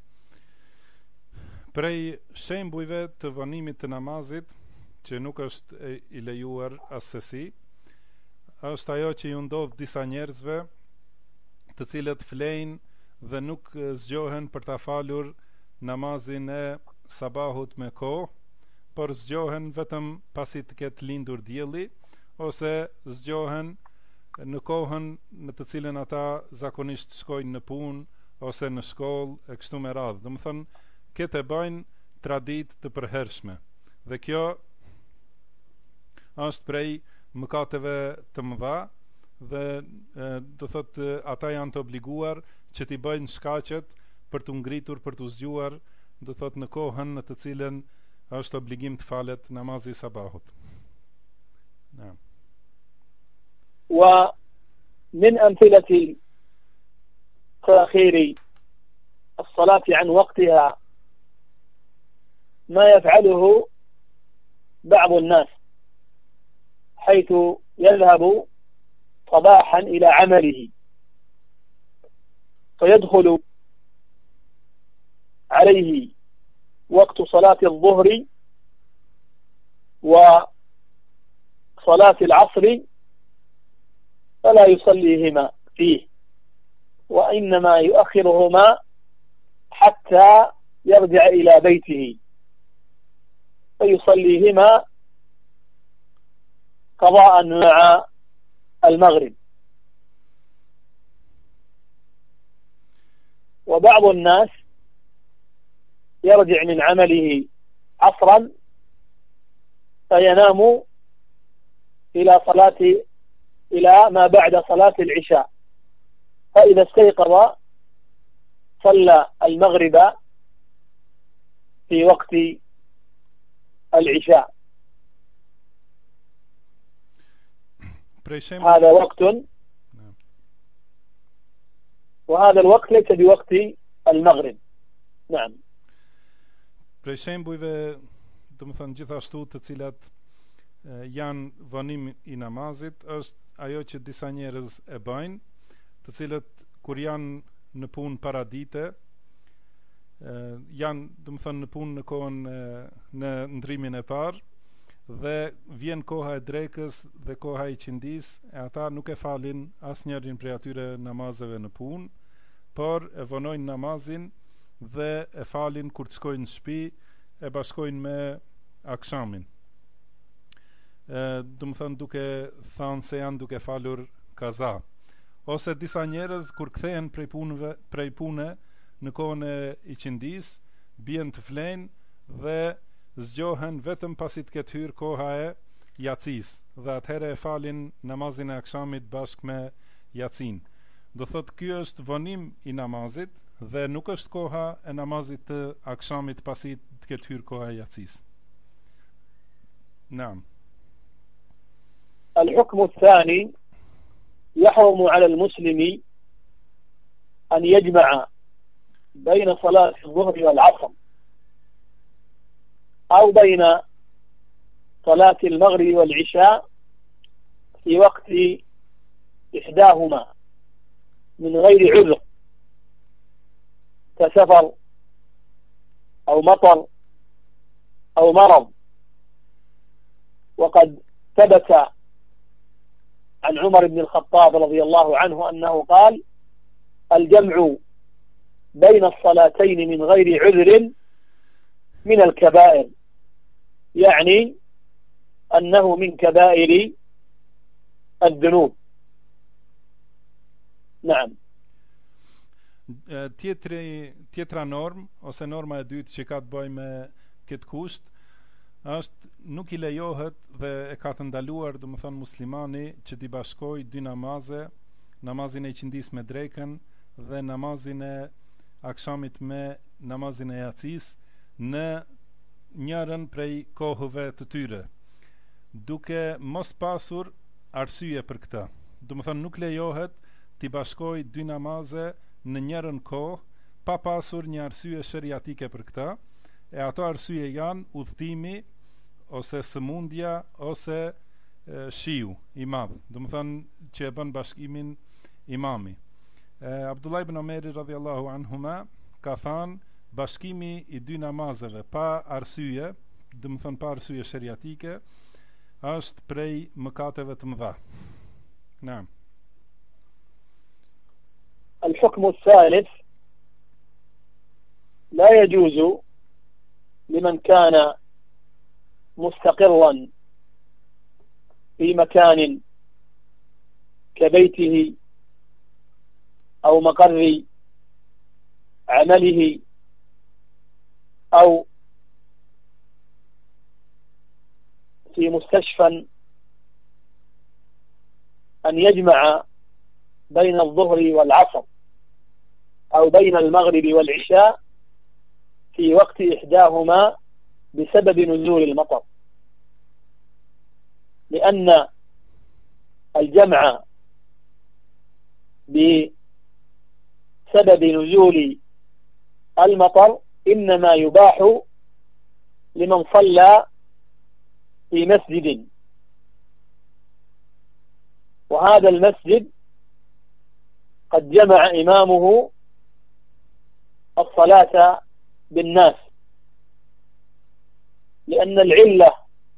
A: Prej shembujve të vonimit të namazit që nuk është i lejuar asesi, është ajo që ju ndodh disa njerëzve të cilët flejnë dhe nuk zgjohen për ta falur namazin e sabahut me kohë, por zgjohen vetëm pasi të ketë lindur dielli, ose zgjohen në kohën në të cilën ata zakonisht shkojnë në punë ose në shkollë e kështu me radhë. Do të thënë, këtë e bëjnë traditë të përhershme. Dhe kjo është prej mëkateve të mëdha dhe do thotë ata janë të obliguar që t'i bëjnë shkaqet për t'u ngritur, për t'u zgjuar, do thotë në kohën në të cilën është obligim të falet namazi i sabahut.
B: ومن أمثلة تأخير الصلاة عن وقتها ما يفعله بعض الناس، حيث يذهب صباحا إلى عمله فيدخل عليه وقت صلاة الظهر وصلاة العصر فلا يصليهما فيه، وإنما يؤخرهما حتى يرجع إلى بيته فيصليهما قضاء مع المغرب. وبعض الناس يرجع من عمله عصرا فينام إلى ما بعد صلاة العشاء، فإذا استيقظ صلى المغرب في وقت العشاء. هذا وقت، وهذا الوقت ليس بوقت المغرب. نعم.
A: Prej shembujve do më thënë gjithashtu të cilat janë vonim i namazit, është ajo që disa njerëz e bëjnë, të cilët kur janë në punë paradite, janë do më thënë në punë në kohën në ndrimin e parë, dhe vjen koha e drekës dhe koha i qindis, e ata nuk e falin asnjërin prej atyre namazeve në punë, por e vonojnë namazin dhe e falin kur të shkojnë në shtëpi, e bashkojnë me akshamin. Do më thënë duke thënë se janë duke falur kaza. Ose disa njerëz kur kthehen prej pune në kohën e iqindis, bien të flenë dhe zgjohen vetëm pasi të ketë hyrë koha e jacis, dhe atëherë e falin namazin e akshamit bashkë me jacin. Do thotë ky është vonim i namazit dhe nuk është koha e namazit të akshamit pasi të ketë hyrë koha e jacis. Naam.
B: الحكم الثاني يحرم على المسلم أن يجمع بين صلاة الظهر والعصر أو بين صلاة المغرب والعشاء في وقت إحداهما من غير عذر كسفر أو مطر أو مرض. وقد ثبت عن عمر بن الخطاب رضي الله عنه أنه قال: الجمع بين الصلاتين من غير عذر من الكبائر، يعني أنه من كبائر الذنوب. نعم.
A: Tjetra normë ose norma e dytë që ka të bëjë me këtë kusht është nuk i lejohet dhe e ka të ndaluar, do më thënë, muslimani që t'i bashkoj dy namaze, namazin e qindis me drekën dhe namazin e akshamit me namazin e jacis, në njërën prej kohëve të tyre, duke mos pasur arsye për këtë. Do më thënë, nuk lejohet t'i bashkoj dy namaze në njërën kohë pa pasur një arsye sheriatike për këtë, e ato arsye janë udhtimi ose sëmundja ose shiu i madh, do më thënë që e bën bashkimin imami. Abdullah ibn Omeri radhiyallahu anhuma ka thënë bashkimi i dy namazeve pa arsye, do më thënë pa arsye sheriatike, është prej mëkateve të mëdha. Naam.
B: الحكم الثالث: لا يجوز لمن كان مستقرا في مكان كبيته أو مقر عمله أو في مستشفى أن يجمع بين الظهر والعصر أو بين المغرب والعشاء في وقت إحداهما بسبب نزول المطر، لأن الجمع بسبب نزول المطر إنما يباح لمن صلى في مسجد، وهذا المسجد قد جمع إمامه الصلاة بالناس، لأن العلة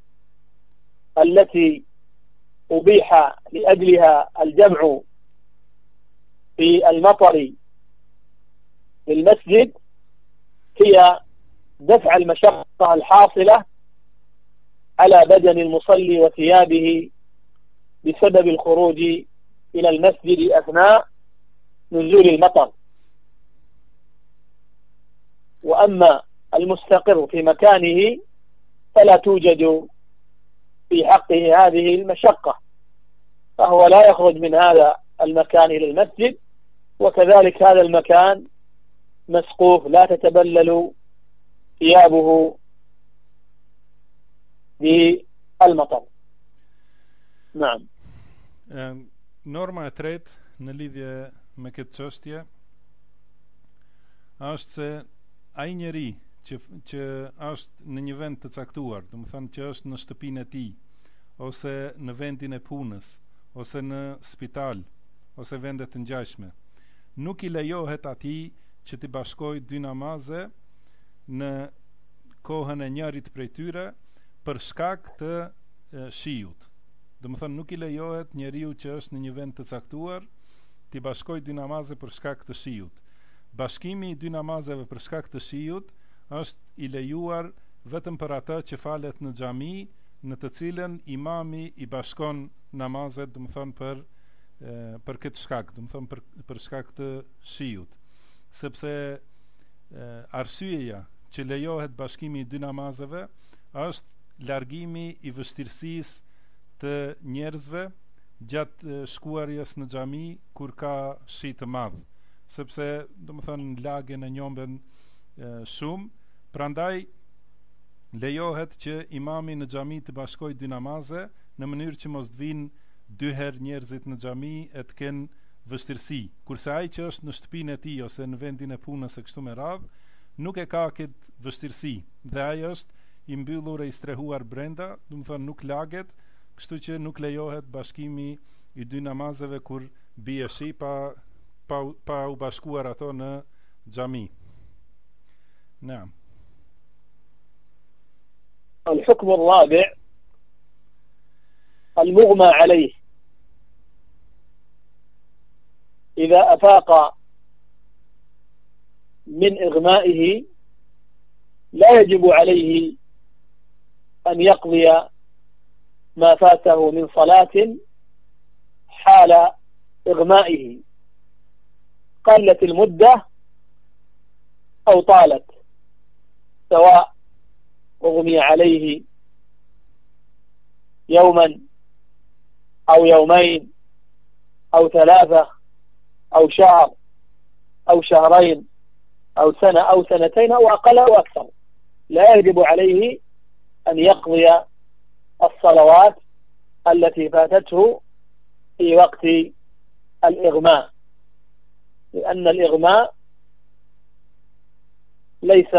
B: التي أبيح لأجلها الجمع في المطر في المسجد هي دفع المشقة الحاصلة على بدن المصلي وثيابه بسبب الخروج إلى المسجد أثناء نزول المطر. وأما المستقر في مكانه فلا توجد في حقه هذه المشقة، فهو لا يخرج من هذا المكان إلى المسجد، وكذلك هذا المكان مسقوف لا تتبلل ثيابه بالمطر. نعم.
A: Norma e tretë në lidhje me këtë çështje është se ai njeri që është në një vend të caktuar, do të thonë që është në shtëpinë e tij, ose në vendin e punës, ose në spital, ose vende të ngjashme, nuk i lejohet atij që të bashkojë dy namaze në kohën e njërit prej tyre për shkak të shiut. Do të thonë nuk i lejohet njeriu që është në një vend të caktuar të bashkojë dy namaze për shkak të shiut. Bashkimi i dy namazeve për shkak të shiut është i lejuar vetëm për ata që falet në xhami, në të cilën imami i bashkon namazet, do të thonë për këtë shkak, do të thonë për shkak të shiut. Sepse arsyeja që lejohet bashkimi i dy namazeve është largimi i vështirësisë të njerëzve gjatë shkuarjes në xhami kur ka shi të madh, sepse do të thonë lagën e njomben shumë, prandaj lejohet që imami në xhami të bashkojë dy namaze në mënyrë që mos të vinë dy herë njerëzit në xhami e të kenë vështirësi, kurse ai që është në shtëpinë e tij ose në vendin e punës e kështu me radhë nuk e ka këtë vështirësi dhe ai është i mbyllur e i strehuar brenda, do të thonë nuk laget, kështu që nuk lejohet bashkimi i dy namazeve kur bie shi pa u bashkuar ato në xhami. Naam.
B: الحكم الرابع المغمى عليه إذا أفاق من إغمائه لا يجب عليه أن يقضي ما فاته من صلاة حال إغمائه قلت المدة أو طالت، سواء أغمي عليه يوما أو يومين أو ثلاثة أو شهر أو شهرين أو سنة أو سنتين أو أقل أو أكثر، لا يجب عليه أن يقضي الصلوات التي فاتته في وقت الإغماء، لأن الإغماء ليس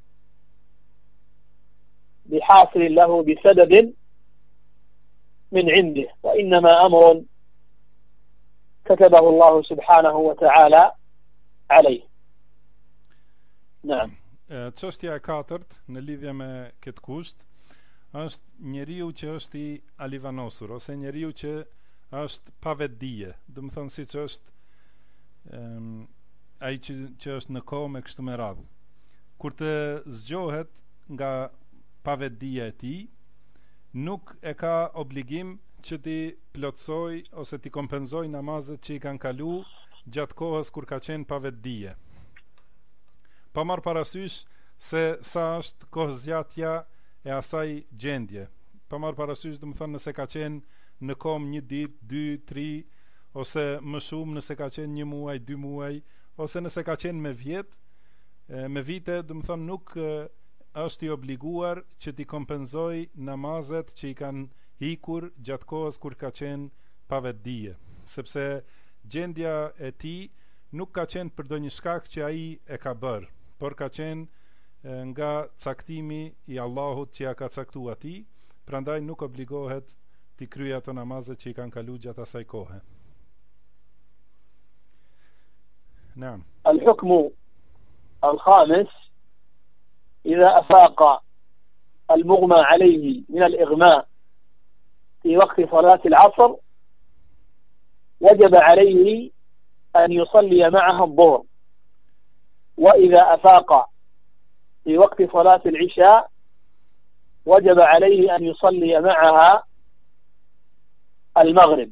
B: بحاصل له بسبب من عنده، وإنما أمر كتبه الله سبحانه وتعالى عليه. نعم.
A: Çështja e katërt në lidhje me këtë kusht është njeriu që është i alivanosur ose njeriu që është pa vetdije, do të thonë siç është ai që është në komë kështu me radhë. Kur të zgjohet nga pa vetdija e tij, nuk e ka obligim që ti plotsoj ose ti kompenzoj namazet që i kanë kalu gjatë kohës kur ka qenë pa vetdije, pa marrë parasysh se sa është kohëzjatja e asaj gjendje, pa marrë parasysh, do të thonë, nëse ka qenë në kom një ditë, 2, 3 ose më shumë, nëse ka qenë 1 muaj, 2 muaj, ose nëse ka qenë me vite, do të thonë nuk është i obliguar që t'i kompenzoj namazet që i kanë ikur gjatë kohës kur ka qenë pa vetdije, sepse gjendja e tij nuk ka qenë për ndonjë shkak që ai e ka bërë, por ka qenë nga caktimi i Allahut që ja ka caktuar atij, prandaj nuk obligohet t'i kryejë ato namazet që i kanë kaluar gjatë asaj kohe. Naam.
B: الحكم الخامس إذا أفاق المغمى عليه من الإغماء في وقت صلاة العصر وجب عليه أن يصلي معها الظهر، وإذا أفاق في وقت صلاة العشاء وجب عليه أن يصلي معها المغرب.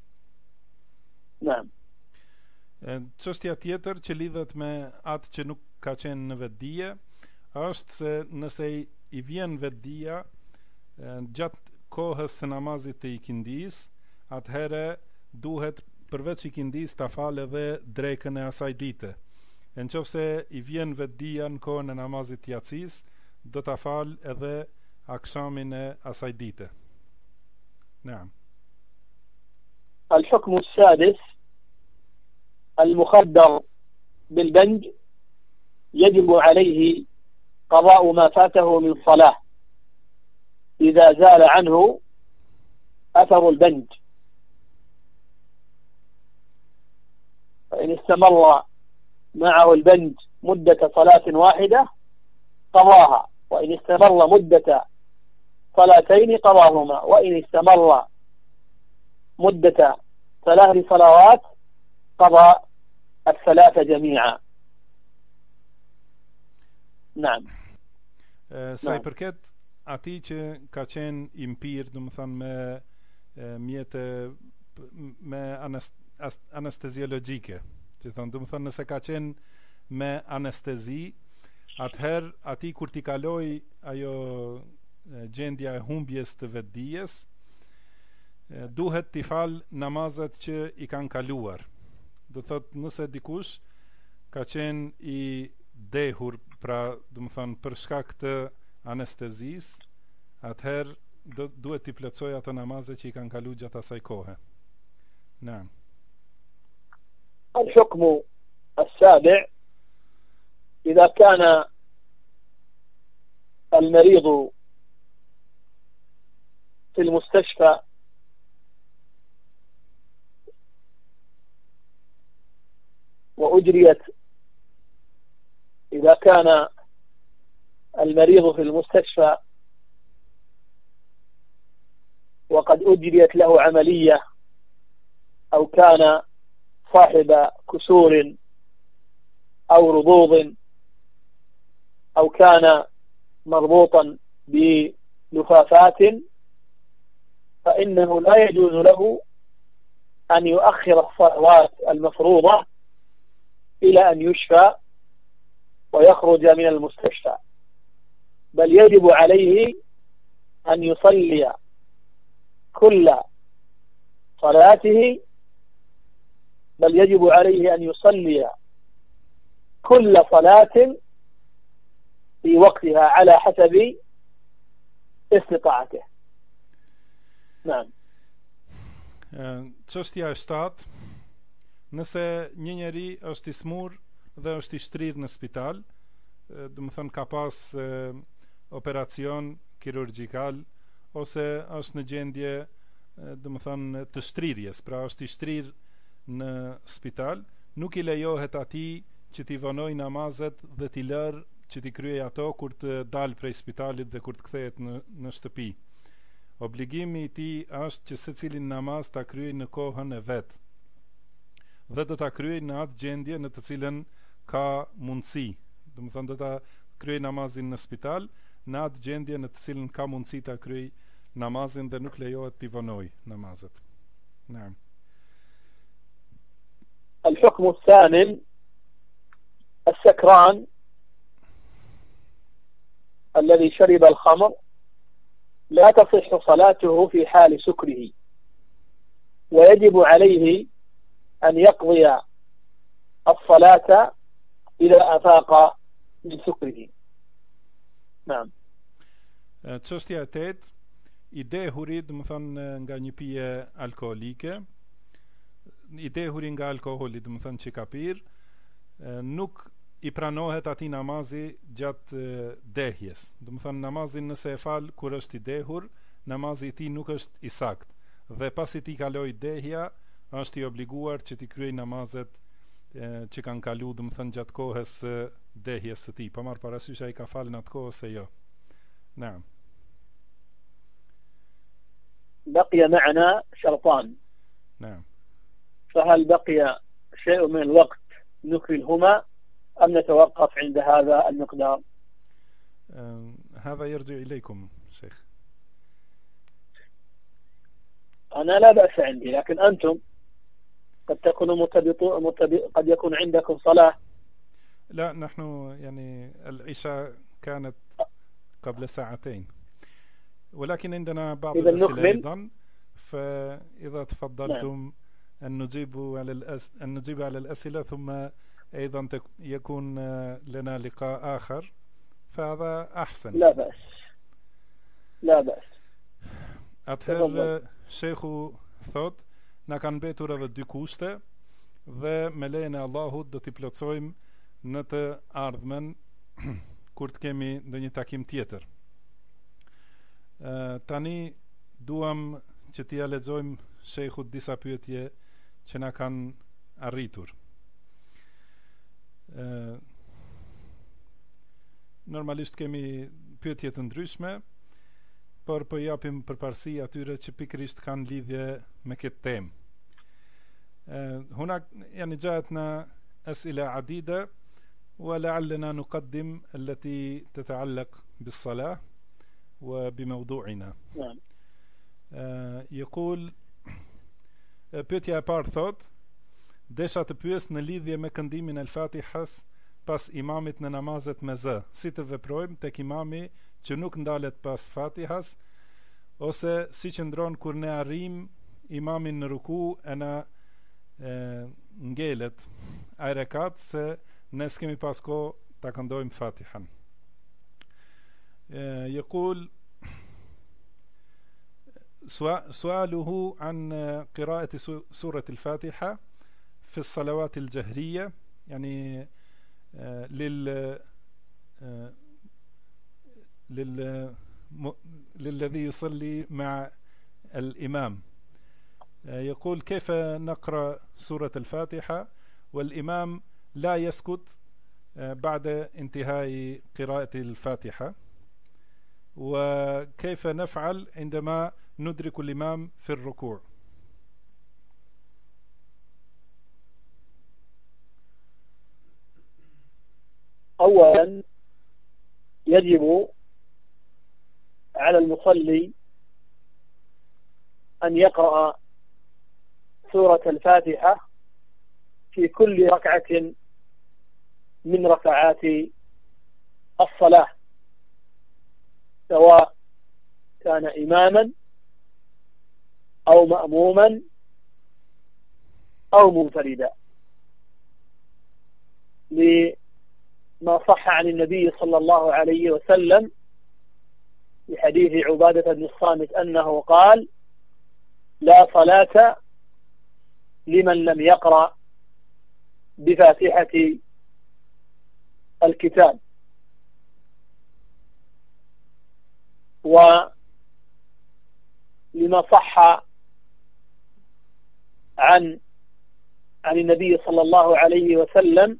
B: نعم.
A: Çështja tjetër që lidhet me atë që nuk ka qenë në vetdije është se nëse i vjen vetdija gjatë kohës së namazit të ikindis, atëherë duhet përveç ikindis ta falë edhe drekën e asaj dite. Nëse i vjen vetdija në kohën e namazit të yatsis, do ta falë edhe akshamin e asaj dite. Naam.
B: الحكم السادس المخدر بالبنج يجب عليه قضاء ما فاته من صلاة إذا زال عنه أثر البنج، فإن استمر معه البنج مدة صلاة واحدة قضاها، وإن استمر مدة صلاتين قضاهما، وإن استمر مدة 3 صلوات قضى الثلاث جميعا. نعم.
A: Sa i përket atij që ka qenë i mpir, do të thonë me mjete me anesteziologjike, që thonë, do të thonë nëse ka qenë me anestezi, atëherë atij kur t'i kaloi ajo gjendja e humbjes të vetdijes, duhet t'i fal namazet që i kanë kaluar. Do thotë nëse dikush ka qenë i dehur, pra do të thonë për shkak të anestezis, atëherë duhet t'i plotësoj ato namaze që i kanë kaluar gjatë asaj kohe. Naam.
B: الحكم السابع: إذا كان المريض في المستشفى إذا كان المريض في المستشفى وقد أجريت له عملية، أو كان صاحب كسور أو رضوض، أو كان مربوطا بلفافات، فإنه لا يجوز له أن يؤخر الصلوات المفروضة إلى أن يشفى ويخرج من المستشفى، بل يجب عليه أن يصلي كل صلاته بل يجب عليه أن يصلي كل صلاة في وقتها على حسب استطاعته. نعم.
A: Çështja e 7: nëse një njeri është i smur dhe është i shtrirë në spital, do të thënë ka pas operacion kirurgjikal, ose është në gjendje do të thënë të shtrirjes, pra është i shtrirë në spital, nuk i lejohet atij që t'i vonoj namazet dhe t'i lërë që t'i kryej ato kur të dalë prej spitalit dhe kur të kthehet në shtëpi. Obligimi i tij është që secilin namaz ta kryej në kohën e vet, dhe do ta kryej në atë gjendje në të cilën ka mundësi. Do të thonë do ta kryej namazin në spital në atë gjendje në të cilën ka mundësi ta kryej namazin dhe nuk lejohet t'i vonoj namazet. Naam.
B: الحكم الثامن: السكران الذي شرب الخمر لا تصح صلاته في حال سكره، ويجب عليه أن يقضي الصلاة إذا أفاق من سكره. نعم.
A: Çështja e 8: i dehuri, do të thonë nga një pije alkoolike, i dehuri nga alkoholi, do të thonë që ka pirë, nuk i pranohet atij namazi gjatë dehjes. Do të thonë namazin nëse e fal kur është i dehur, namazi i tij nuk është i saktë, dhe pasi ti kaloi dehja, është i obliguar që ti kryej namazet që kanë kaluar, do të thënë gjatë kohës së dehjes së tij, pa marrë parasysh ai ka falë në atë kohë ose jo. Naam.
B: بقي معنا شرطان.
A: نعم.
B: فهل بقي شيء من الوقت نكملهما أم نتوقف عند هذا المقدار؟
A: هذا يرجع إليكم شيخ.
B: أنا لا بأس عندي، لكن أنتم قد تكونوا قد يكون عندكم صلاة.
A: لا، نحن يعني العشاء كانت قبل ساعتين، ولكن عندنا بعض الأسئلة أيضا، فإذا تفضلتم أن نجيب على الأسئلة، ثم أيضا يكون لنا لقاء آخر، فهذا أحسن.
B: لا بأس، لا بأس.
A: Atëherë Sheikhu thot, na kanë mbetur edhe 2 kushte dhe me lejen e Allahut do t'i plotësojmë në të ardhmen kur të kemi ndonjë takim tjetër. Tani duam që t'ia lexojmë shejkhut disa pyetje që na kanë arritur. Normalisht kemi pyetje të ndryshme, por po japim përparësi atyre që pikërisht kanë lidhje me këtë temë. هناك يعني جاءتنا أسئلة عديدة ولعلنا نقدم التي تتعلق بالصلاة وبموضوعنا. يقول pyetja e parë thot, desha të pyes në lidhje me këndimin e Fatihas pas imamit në namazet me zë, si të veprojmë tek imami që nuk ndalet pas Fatihas, ose si qëndron kur ne arrim imamin në ruku e na ngelet ai rekat se ne s'kemi pas kohë ta këndojmë Fatihan. يقول سؤاله عن قراءة سورة الفاتحة في الصلوات الجهرية، يعني للذي يصلي مع الإمام. يقول كيف نقرأ سورة الفاتحة والإمام لا يسكت بعد انتهاء قراءة الفاتحة، وكيف نفعل عندما ندرك الإمام في الركوع؟
B: أولا يجب على المصلي أن يقرأ سورة الفاتحة في كل ركعة من ركعات الصلاة، سواء كان إماما أو مأموما أو منفردا، لما صح عن النبي صلى الله عليه وسلم في حديث عبادة بن الصامت أنه قال: لا صلاة لمن لم يقرأ بفاتحة الكتاب. ولما صح عن النبي صلى الله عليه وسلم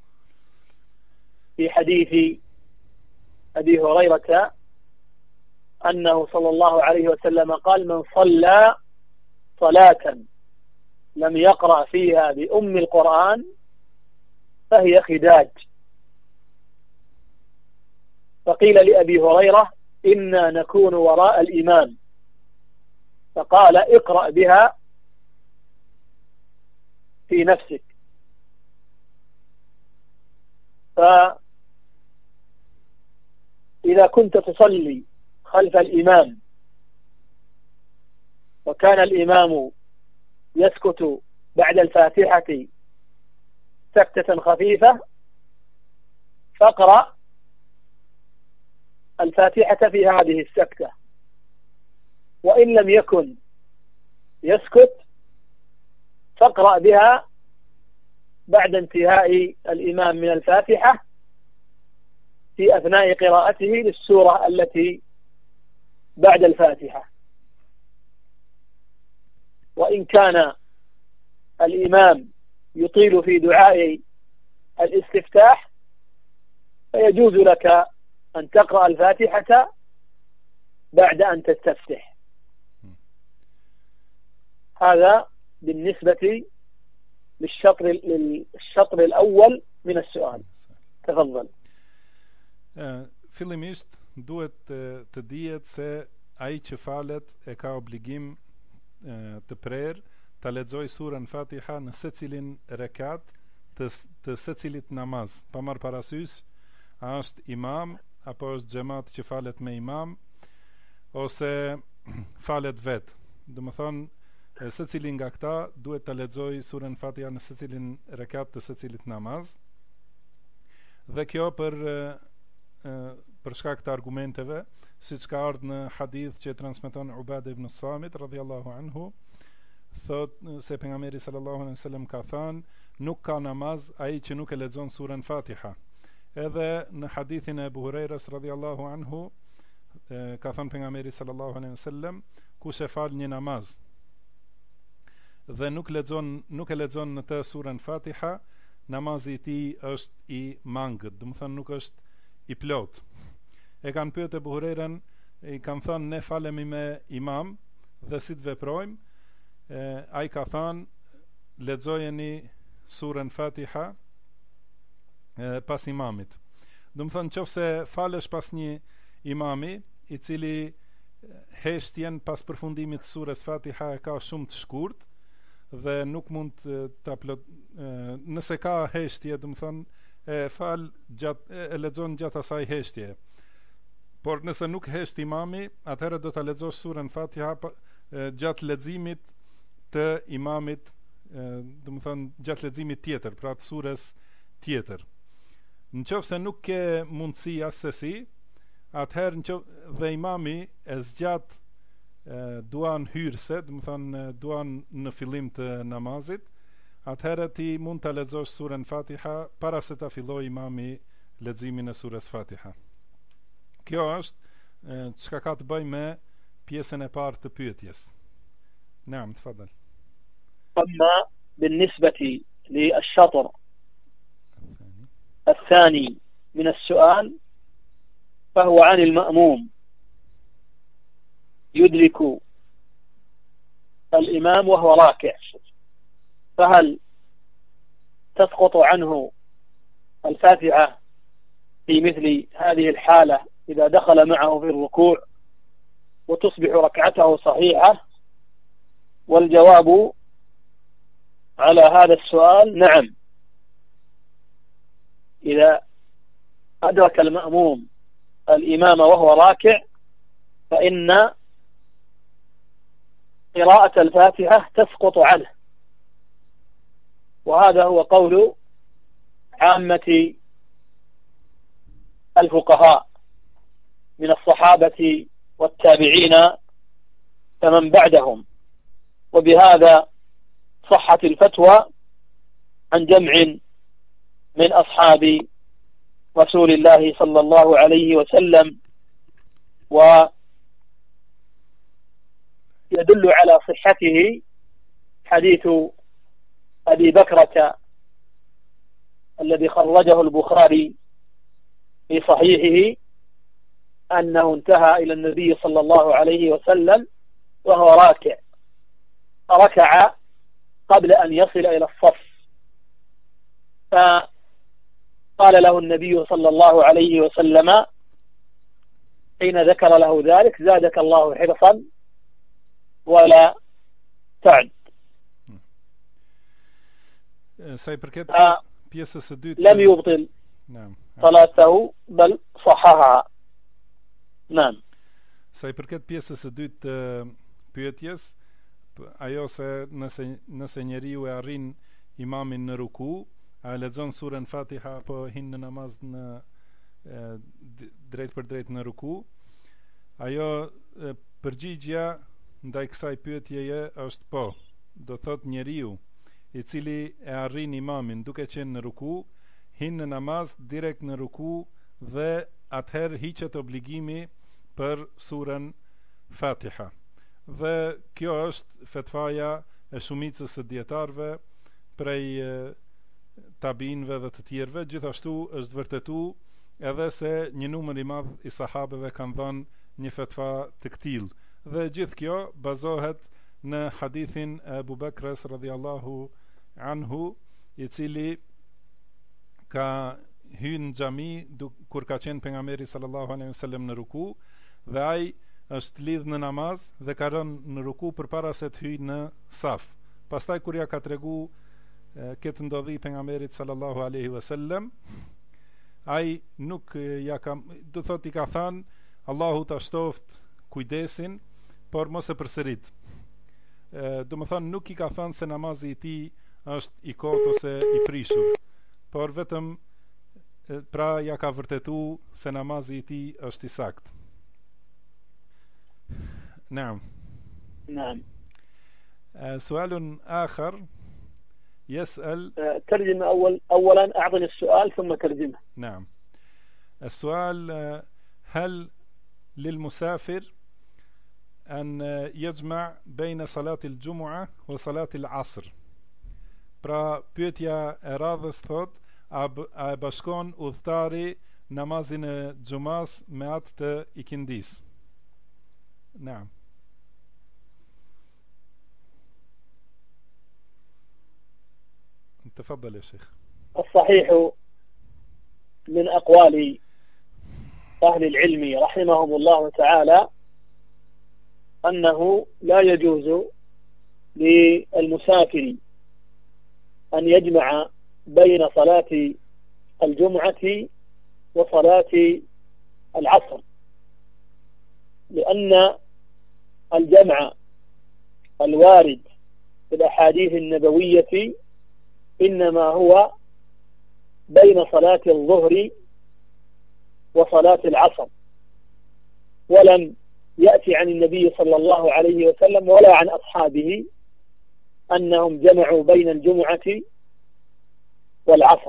B: في حديث أبي هريرة أنه صلى الله عليه وسلم قال: من صلى صلاة لم يقرأ فيها بأم القرآن فهي خداج. فقيل لأبي هريرة: إنا نكون وراء الإمام، فقال: اقرأ بها في نفسك. فإذا كنت تصلي خلف الإمام وكان الإمام يسكت بعد الفاتحة سكتة خفيفة، فاقرأ الفاتحة في هذه السكتة، وإن لم يكن يسكت فاقرأ بها بعد انتهاء الإمام من الفاتحة في أثناء قراءته للسورة التي بعد الفاتحة. وإن كان الإمام يطيل في دعاء الاستفتاح فيجوز لك أن تقرأ الفاتحة بعد أن تستفتح. هذا بالنسبة للشطر الأول من السؤال. تفضل.
A: Fillimisht duhet të dihet se ai që falet e ka obligim të prerë ta lexojë surën Fatiha në secilin rekat të secilit namaz, pa marrë parasysh a është imam apo është xhamat që falet me imam ose falet vet. Domethënë secili nga këta duhet ta lexojë surën Fatiha në secilin rekat të secilit namaz. Dhe kjo për shkak të argumenteve, siç ka ardhur në hadith që transmeton Ubada ibn Samit radhiyallahu anhu, thot se pejgamberi sallallahu alaihi wasallam ka thënë: nuk ka namaz ai që nuk e lexon surën Fatiha. Edhe në hadithin e Abu Hurairës radhiyallahu anhu ka thënë pejgamberi sallallahu alaihi wasallam, kush e fal një namaz dhe nuk e lexon në të surën Fatiha, namazi i tij është i mangët, do të thënë nuk është i plot. E kanë pyetur Abu Hurairën, i kanë thënë ne falemi me imam dhe si të veprojmë, ai ka thënë lexojeni surën Fatiha pas imamit. Do të thënë nëse falesh pas një imami i cili heshtjen pas përfundimit të surës Fatiha e ka shumë të shkurt dhe nuk mund ta plot, nëse ka heshtje, do të thënë e lexon gjatë asaj heshtje. Por nëse nuk hesht imami, atëherë do ta lexosh surën Fatiha gjatë leximit të imamit, do të thënë gjatë leximit tjetër, pra të surës tjetër. Nëse nuk ke mundësi asesi, atëherë dhe imami e zgjat duan hyrëse, do të thënë duan në fillim të namazit, atëherë ti mund ta lexosh surën Fatiha para se ta fillojë imami leximin e surës Fatiha. Kjo është çka ka të bëjë me pjesën e parë të pyetjes. Naam, tfadhal.
B: أما بالنسبة للشطر الثاني من السؤال فهو عن المأموم يدرك الإمام وهو راكع، فهل تسقط عنه الفاتحة في مثل هذه الحالة إذا دخل معه في الركوع وتصبح ركعته صحيحة؟ والجواب على هذا السؤال نعم. إذا أدرك المأموم الإمام وهو راكع فإن قراءة الفاتحة تسقط عنه، وهذا هو قول عامة الفقهاء من الصحابة والتابعين فمن بعدهم، وبهذا صحت الفتوى عن جمع من أصحاب رسول الله صلى الله عليه وسلم، ويدل على صحته حديث أبي بكرة الذي خرجه البخاري في صحيحه أنه انتهى إلى النبي صلى الله عليه وسلم وهو راكع، ركع قبل أن يصل إلى الصف، فقال له النبي صلى الله عليه وسلم حين ذكر له ذلك: زادك الله حرصا ولا تعد. لم يبطل صلاته بل صححها. نعم.
A: Sa I përket pjesës së dytë të pyetjes, ajo se nëse njeriu e arrin imamin në ruku, a e lexon surën Fatiha apo hin në namaz në drejt për drejt në ruku, ajo përgjigjja ndaj kësaj pyetjeje është po. Do thot njeriu i cili e arrin imamin duke qenë në ruku, hin në namaz direkt në ruku dhe atëherë hiqet obligimi për surën Fatiha. Dhe kjo është fetvaja e shumicës së dietarëve prej tabinëve dhe të tjerëve. Gjithashtu është vërtetuar edhe se një numër I madh I sahabeve kanë dhënë një fetva të këtillë. Dhe gjithë kjo bazohet në hadithin e Abu Bakrës radhiyallahu anhu, I cili ka hyrë në xhami kur ka qenë pejgamberi sallallahu alaihi wasallam në ruku, dhe ai është lidh në namaz dhe ka rënë në ruku përpara se të hyjë në saf. Pastaj kur ja ka tregu këtë ndodhi pejgamberit sallallahu alaihi wasallam, ai nuk ja ka, do thot I ka thënë Allahu ta shtoft kujdesin, por mos e përsërit. Do të thonë nuk I ka thënë se namazi I tij është I kot ose I prishur, por vetëm pra ja ka vërtetuar se namazi I tij është I saktë. نعم.
B: نعم.
A: سؤال آخر يسأل.
B: ترجم أولا أعطني السؤال ثم ترجمه.
A: نعم. السؤال: هل للمسافر أن يجمع بين صلاة الجمعة وصلاة العصر؟ Pra pyetja e radhës thot, a e bashkon udhëtari namazin e xhumas me atë të ikindis? Naam. تفضل يا شيخ.
B: الصحيح من أقوال أهل العلم رحمهم الله تعالى أنه لا يجوز للمسافر أن يجمع بين صلاة الجمعة وصلاة العصر، لأن الجمع الوارد في الأحاديث النبوية إنما هو بين صلاة الظهر وصلاة العصر، ولم يأتي عن النبي صلى الله عليه وسلم ولا عن أصحابه أنهم جمعوا بين الجمعة والعصر.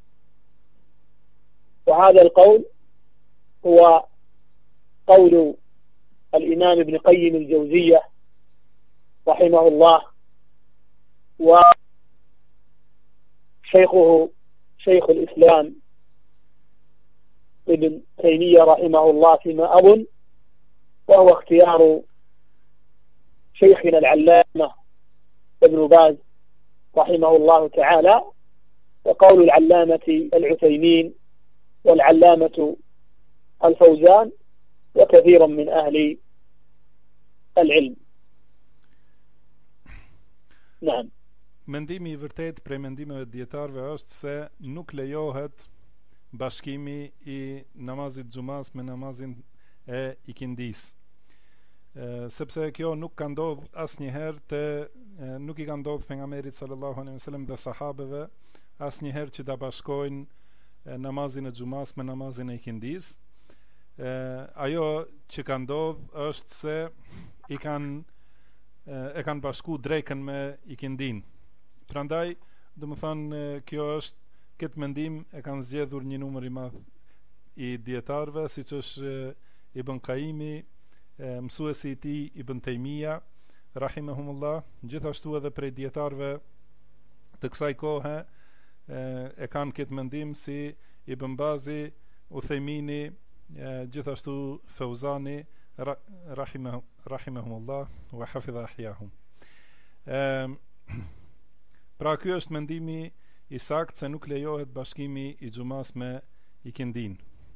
B: وهذا القول هو قول الإمام ابن قيم الجوزية رحمه الله، وشيخه شيخ الإسلام ابن تيمية رحمه الله فيما أظن، وهو اختيار شيخنا العلامة ابن باز رحمه الله تعالى، وقول العلامة العثيمين والعلامة الفوزان وكثير من أهل العلم. نعم.
A: Mendimi I vërtet prej mendimeve të dietarëve është se nuk lejohet bashkimi I namazit xumas me namazin e ikindis, sepse kjo nuk ka ndodhur asnjëherë nuk I ka ndodhur pejgamberit sallallahu alaihi wasallam dhe sahabeve asnjëherë që ta bashkojnë namazin e xumas me namazin e ikindis. Ajo që ka ndodhur është se e kanë bashku drekën me ikindin. Prandaj, domethënë kjo është, këtë mendim e kanë zgjedhur një numër I madh I dietarëve, siç është Ibn Qayyimi, mësuesi I tij Ibn Taymija rahimahumullah, gjithashtu edhe prej dietarëve të kësaj kohe e kanë këtë mendim si Ibn Bazi, Uthaymini, gjithashtu Fawzani rahimahumullah wa hafidha ahyahum. Pra ky është mendimi I saktë se nuk lejohet bashkimi I xumas me ikindin.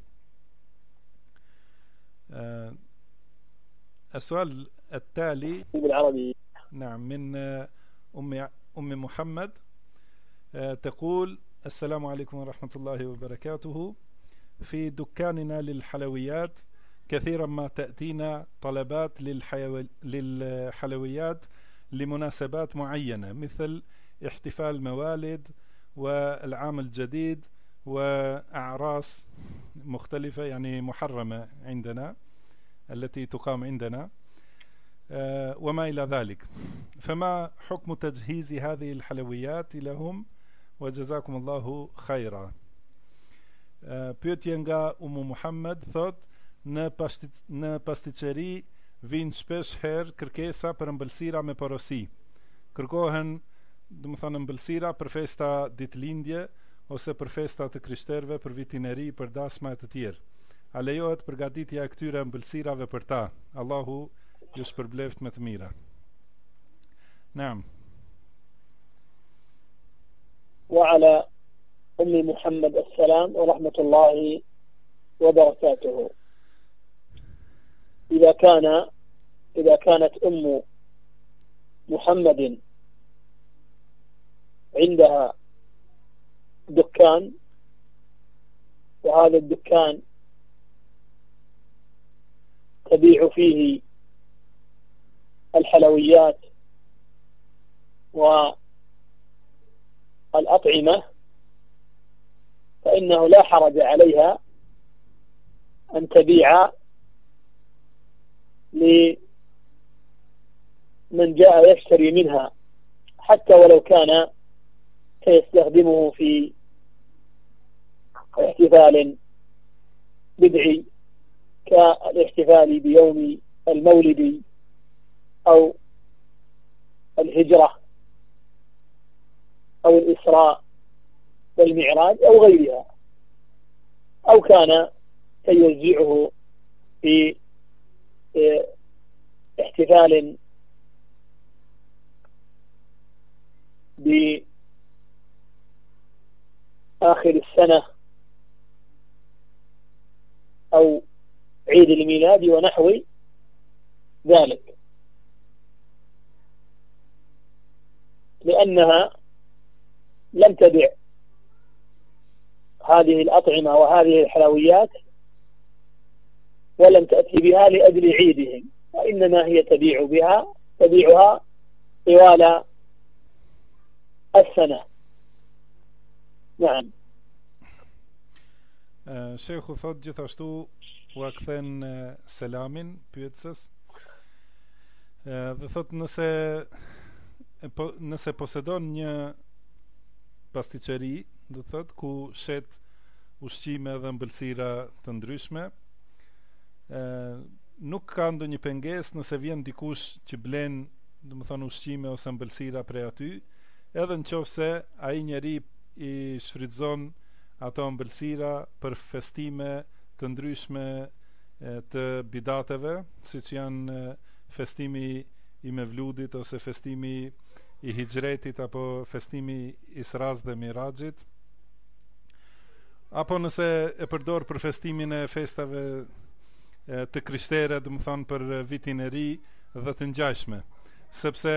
A: السؤال التالي
B: بالعربي.
A: نعم، من أم محمد تقول: السلام عليكم ورحمة الله وبركاته. في دكاننا للحلويات كثيرا ما تأتينا طلبات للحلويات لمناسبات معينة، مثل احتفال موالد والعام الجديد وأعراس مختلفة يعني محرمة عندنا التي تقام عندنا وما إلى ذلك، فما حكم تجهيز هذه الحلويات لهم وجزاكم الله خيرا. Pyetje nga Umu Muhammed thot: në pasticeri vijnë shpesh herë kërkesa për ëmbëlsira me porosi. Kërkohen, domethënë, ëmbëlsira për festa ditëlindje ose për festa të krishterëve, për vitin e ri, për dasma e të tjerë. A lejohet përgatitja e këtyre ëmbëlsirave për ta? Allahu ju shpërbleft me të mira. Naam.
B: وعلى أم محمد السلام ورحمة الله وبركاته. إذا كانت أم محمد عندها دكان، وهذا الدكان تبيع فيه الحلويات والأطعمة، فإنه لا حرج عليها أن تبيع لمن جاء يشتري منها، حتى ولو كان سيستخدمه في احتفال بدعي كالاحتفال بيوم المولد أو الهجرة أو الإسراء والمعراج أو غيرها، أو كان سيوزعه في احتفال بآخر السنة أو عيد الميلاد ونحو ذلك، لأنها لم تبع هذه الأطعمة وهذه الحلويات ولم تأتي بها لأجل عيدهم، وإنما هي تبيعها طوال السنة. نعم.
A: Sheikhu thot gjithashtu u kthen selamin pyetëses dhe thot nëse posedon një pastiqeri, do thot ku shet ushqime dhe ëmbëlsira të ndryshme, nuk ka ndonjë pengesë nëse vjen dikush që blen, domethënë ushqime ose ëmbëlsira prej aty, edhe nëse ai njeri i shfrytëzon ato ëmbëlsira për festime të ndryshme të bidateve, siç janë festimi i Mevludit ose festimi i Hijretit apo festimi i Isras dhe Mirajit, apo nëse e përdor për festimin e festave të krishtere, do të thonë për vitin e ri dhe të ngjashme, sepse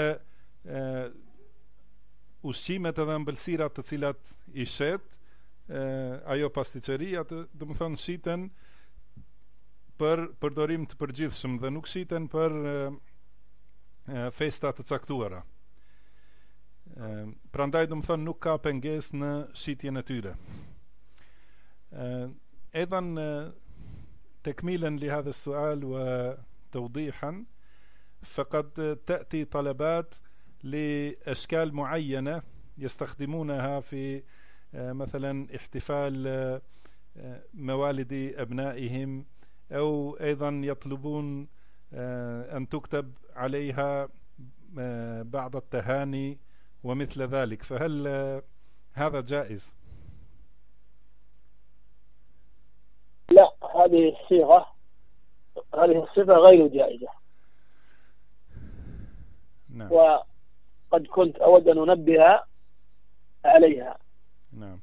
A: ushqimet edhe ëmbëlsirat të cilat i shet ajo pastiqeria, do të thonë shiten për përdorim të përgjithshëm dhe nuk shiten për festa të caktuara. Prandaj do të thonë nuk ka pengesë në shitjen e tyre. أيضا تكميلا لهذا السؤال وتوضيحا، فقد تأتي طلبات لأشكال معينة يستخدمونها في مثلا احتفال موالد أبنائهم، أو أيضا يطلبون أن تكتب عليها بعض التهاني ومثل ذلك، فهل هذا جائز؟
B: لا، هذه الصفة غير جائزة.
A: نعم.
B: وقد كنت أود أن أنبه عليها.
A: نعم.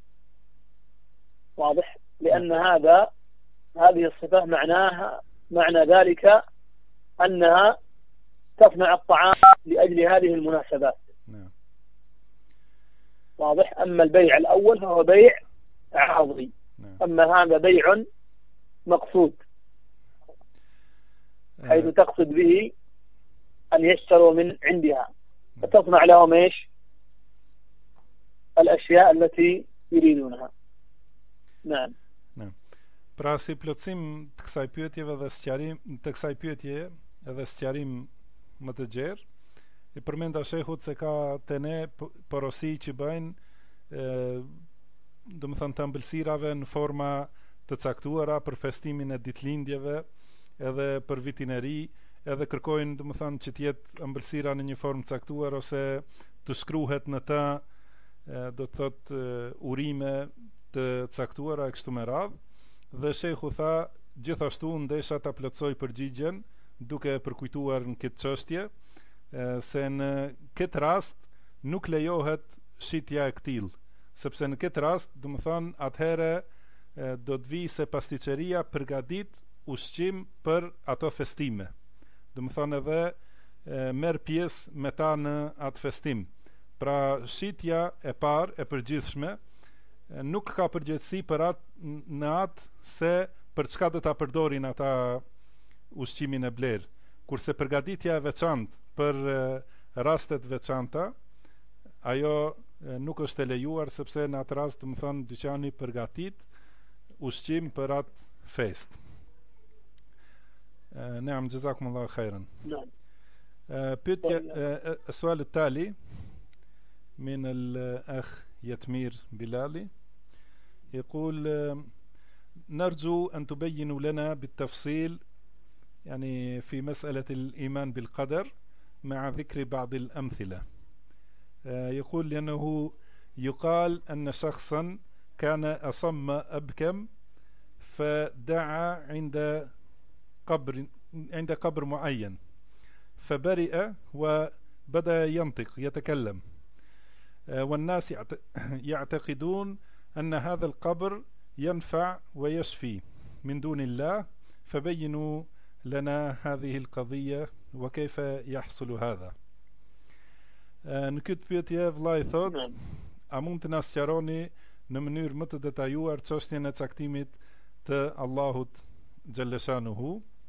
B: واضح؟ لأن هذه الصفة معنى ذلك أنها تصنع الطعام لأجل هذه المناسبات.
A: نعم.
B: واضح؟ أما البيع الأول فهو بيع عرضي.
A: نعم.
B: أما هذا بيع مقصود، حيث تقصد به أن يشتروا من عندها وتصنع لهم إيش؟ الأشياء التي يريدونها. نعم.
A: نعم. Pra si plotësim të kësaj pyetjeve dhe sqarim të kësaj pyetje edhe sqarim më të gjerë, i përmenda shehut se ka të ne porosi që bëjnë do më thënë të ëmbëlsirave në forma të caktuara për festimin e ditëlindjeve edhe për vitin e ri, edhe kërkojnë do më thënë që t'jetë ëmbëlsira në një formë caktuar ose të shkruhet në ta do të thotë urime të caktuara e kështu me radhë, dhe shehu tha gjithashtu ndesha ta plotësoj përgjigjen duke përkujtuar në këtë çështje se në këtë rast nuk lejohet shitja e këtill, sepse në këtë rast do të thonë atëherë do të vijë se pastiqeria përgatit ushqim për ato festime, do të thonë edhe merr pjesë me ta në atë festim. Pra shitja e parë e përgjithshme nuk ka përgjegjësi për atë në atë se për çka do ta përdorin ata ushqimin e bler, kurse përgatitja e veçantë për rastet veçanta ajo nuk është e lejuar, sepse në atë rast do të thonë dyqani përgatit ushqim për atë fest. نعم جزاكم الله خيرا. السؤال التالي من الأخ يتمير بلالي يقول نرجو أن تبينوا لنا بالتفصيل يعني في مسألة الإيمان بالقدر مع ذكر بعض الأمثلة. يقول لأنه يقال أن شخصا كان أصم أبكم فدعا عند قبر معين فبرئ وبدأ ينطق يتكلم، والناس يعتقدون أن هذا القبر ينفع ويشفي من دون الله، فبينوا لنا هذه القضية وكيف يحصل هذا. Në këtë pyetje vllai thot, a mund të na sqaroni në mënyrë më të detajuar çështjen e caktimit të Allahut xhaleshanuhu,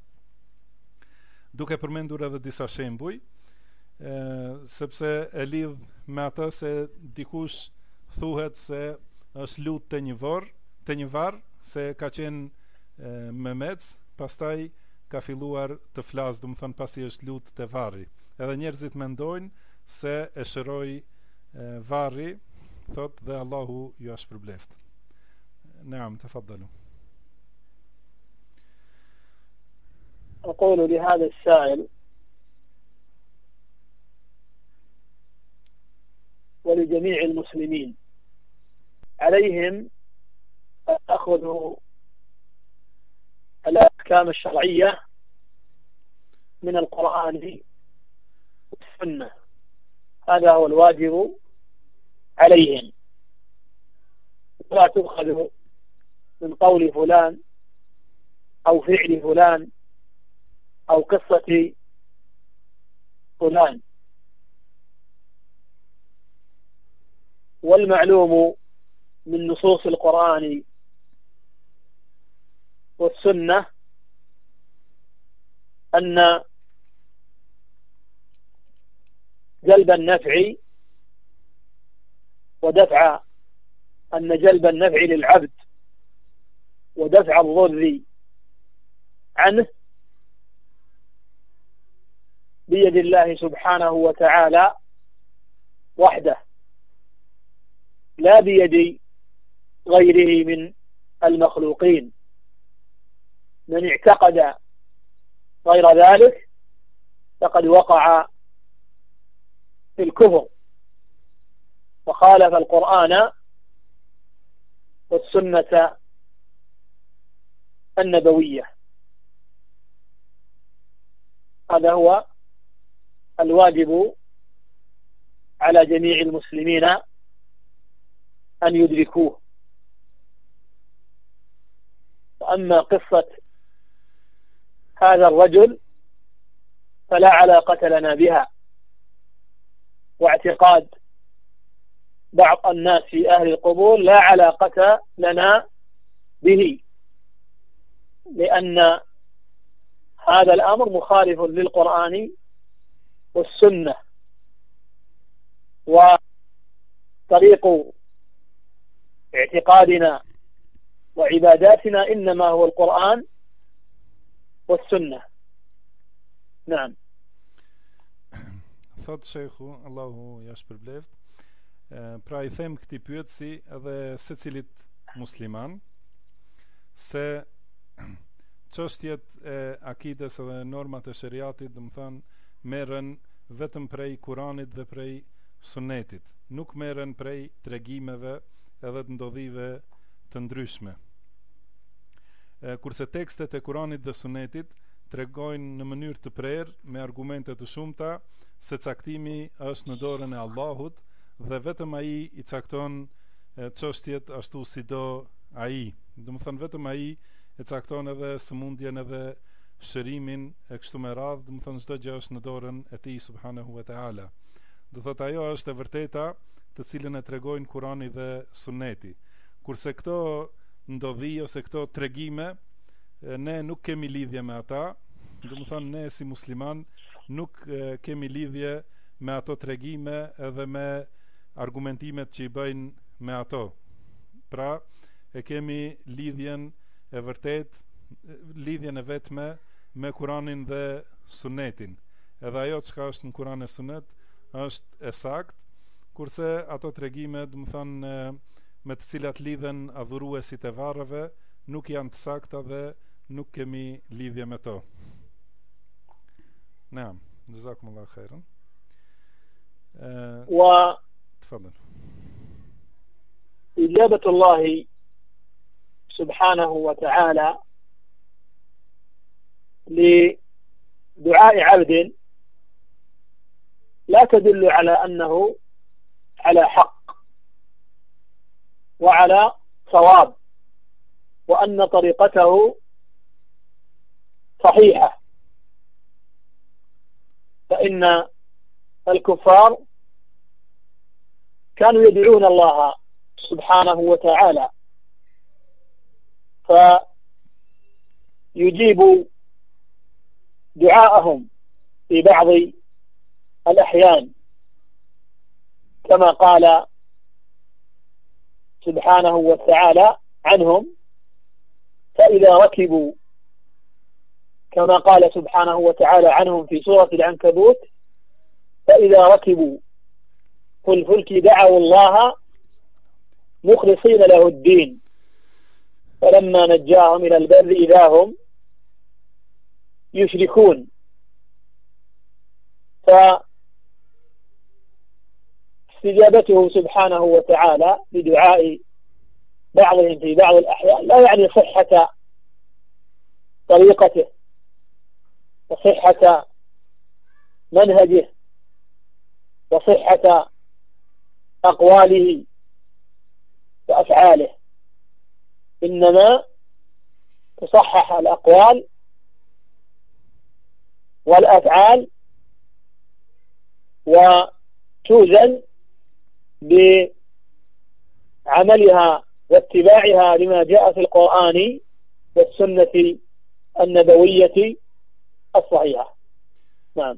A: duke përmendur edhe disa shembuj, sepse e lidh me atë se dikush thuhet se është lut te një varr, se ka qenë me mec, pastaj ka filluar të flas, do të thon pasi është lut te varri. Edhe njerëzit mendojnë se e shëroi varri, thot, dhe Allahu ju shpërbleft. Naam, tafaddalu.
B: أقول لهذا السائل ولجميع المسلمين عليهم أن يأخذوا الأحكام الشرعية من القرآن والسنة، هذا هو الواجب عليهم، ولا تؤخذ من قول فلان أو فعل فلان أو قصة فلان. والمعلوم من نصوص القرآن والسنة أن جلب النفع ودفع أن جلب النفع للعبد ودفع الضر عنه بيد الله سبحانه وتعالى وحده، لا بيد غيره من المخلوقين. من اعتقد غير ذلك فقد وقع في الكفر وخالف القرآن والسنة النبوية. هذا هو الواجب على جميع المسلمين أن يدركوه. وأما قصة هذا الرجل فلا علاقة لنا بها، واعتقاد بعض الناس في أهل القبور لا علاقة لنا به، لأن هذا الأمر مخالف للقرآن والسنة، وطريق اعتقادنا وعباداتنا إنما هو القرآن والسنة. نعم.
A: Thot Shekhu, Allahu ja shpërbleft, pra i them këtij pyetësi edhe secilit musliman se çështjet e akides edhe normat e shariatit, do të thonë, merren vetëm prej Kuranit dhe prej Sunetit, nuk merren prej tregimeve edhe të ndodhive të ndryshme. Kurse tekstet e Kuranit dhe Sunetit tregojnë në mënyrë të prerë me argumente të shumta se caktimi është në dorën e Allahut dhe vetëm ai i cakton çështjet ashtu si do ai. Do të thënë vetëm ai e cakton edhe sëmundjen edhe shërimin e kështu me radhë, do të thënë çdo gjë është në dorën e tij subhanahu wa taala. Do thotë ajo është e vërteta të cilën e tregojnë Kurani dhe Suneti. Kurse këto ndodhi ose këto tregime, ne nuk kemi lidhje me ata, do të thonë ne si musliman nuk kemi lidhje me ato tregime edhe me argumentimet që i bëjnë me ato. Pra e kemi lidhjen e vërtet, lidhjen e vetme me Kuranin dhe Sunetin. Edhe ajo çka është në Kuran e Sunet është e sakt, kurse ato tregime, do të thonë me të cilat lidhen adhuruesit e varreve, nuk janë të sakta dhe nuk kemi lidhje me to. Naam, jazakumullahu khairan. تفضل.
B: إجابة الله سبحانه وتعالى لدعاء عبد لا تدل على أنه على حق وعلى صواب وأن طريقته صحيحة، فإن الكفار كانوا يدعون الله سبحانه وتعالى فيجيب دعاءهم في بعض الأحيان كما قال سبحانه وتعالى عنهم: فإذا ركبوا، كما قال سبحانه وتعالى عنهم في سورة العنكبوت: فإذا ركبوا في الفلك دعوا الله مخلصين له الدين فلما نجاهم إلى البر إذا هم يشركون. فاستجابته سبحانه وتعالى لدعاء بعضهم في بعض الأحيان لا يعني صحة طريقته وصحة منهجه وصحة أقواله وأفعاله، إنما تصحح الأقوال والأفعال وتوزن بعملها واتباعها لما جاء في القرآن والسنة النبوية الصحيحة. نعم.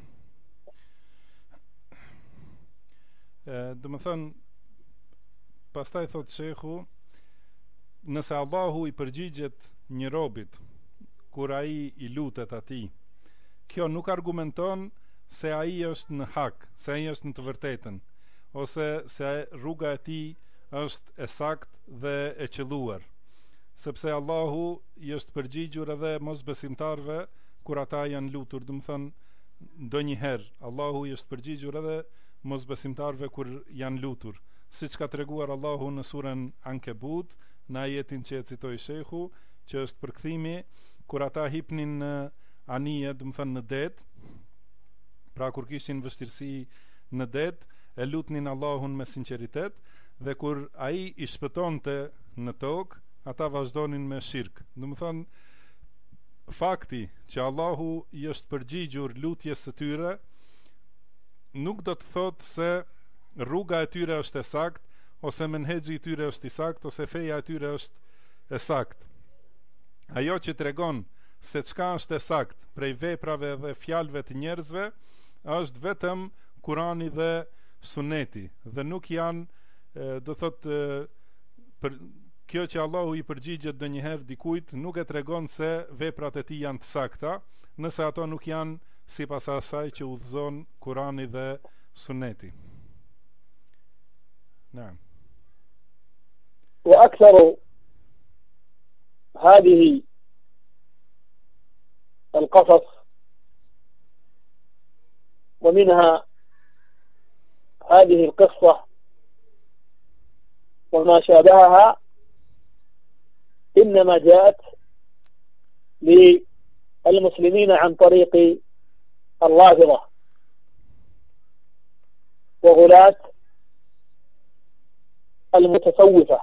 A: Do më thënë, pastaj thot shehu, nëse Allahu i përgjigjet një robit kur ai i lutet atij, kjo nuk argumenton se ai është në hak, se ai është në të vërtetën, ose se rruga e tij është e saktë dhe e qelluar, sepse Allahu i është përgjigjur edhe mosbesimtarve kur ata janë lutur. Do të thënë, ndonjëherë Allahu i është përgjigjur edhe mosbesimtarve kur janë lutur, siç ka treguar Allahu në surën Ankebut, në ajetin që e citoi shehu, që është përkthimi kur ata hipnin në anije, do të thënë në det, pra kur kishin vështirësi në det, e lutnin Allahun me sinqeritet, dhe kur ai i shpëtonte në tokë, ata vazhdonin me shirk. Do të thënë, fakti që Allahu i është përgjigjur lutjes së tyre nuk do të thotë se rruga e tyre është e saktë, ose menhexhi i tyre është i saktë, ose feja e tyre është e saktë. Ajo që tregon se çka është e saktë prej veprave dhe fjalëve të njerëzve është vetëm Kurani dhe Suneti, dhe nuk janë, do thotë, për kjo që Allahu i përgjigjet ndonjëherë dikujt nuk e tregon se veprat e tij janë të sakta, nëse ato nuk janë sipas asaj që udhëzon Kurani dhe Suneti. نعم.
B: وأكثر هذه القصص ومنها هذه القصة وما شابهها إنما جاءت للمسلمين عن طريق الرافضة وغلاة المتصوفة،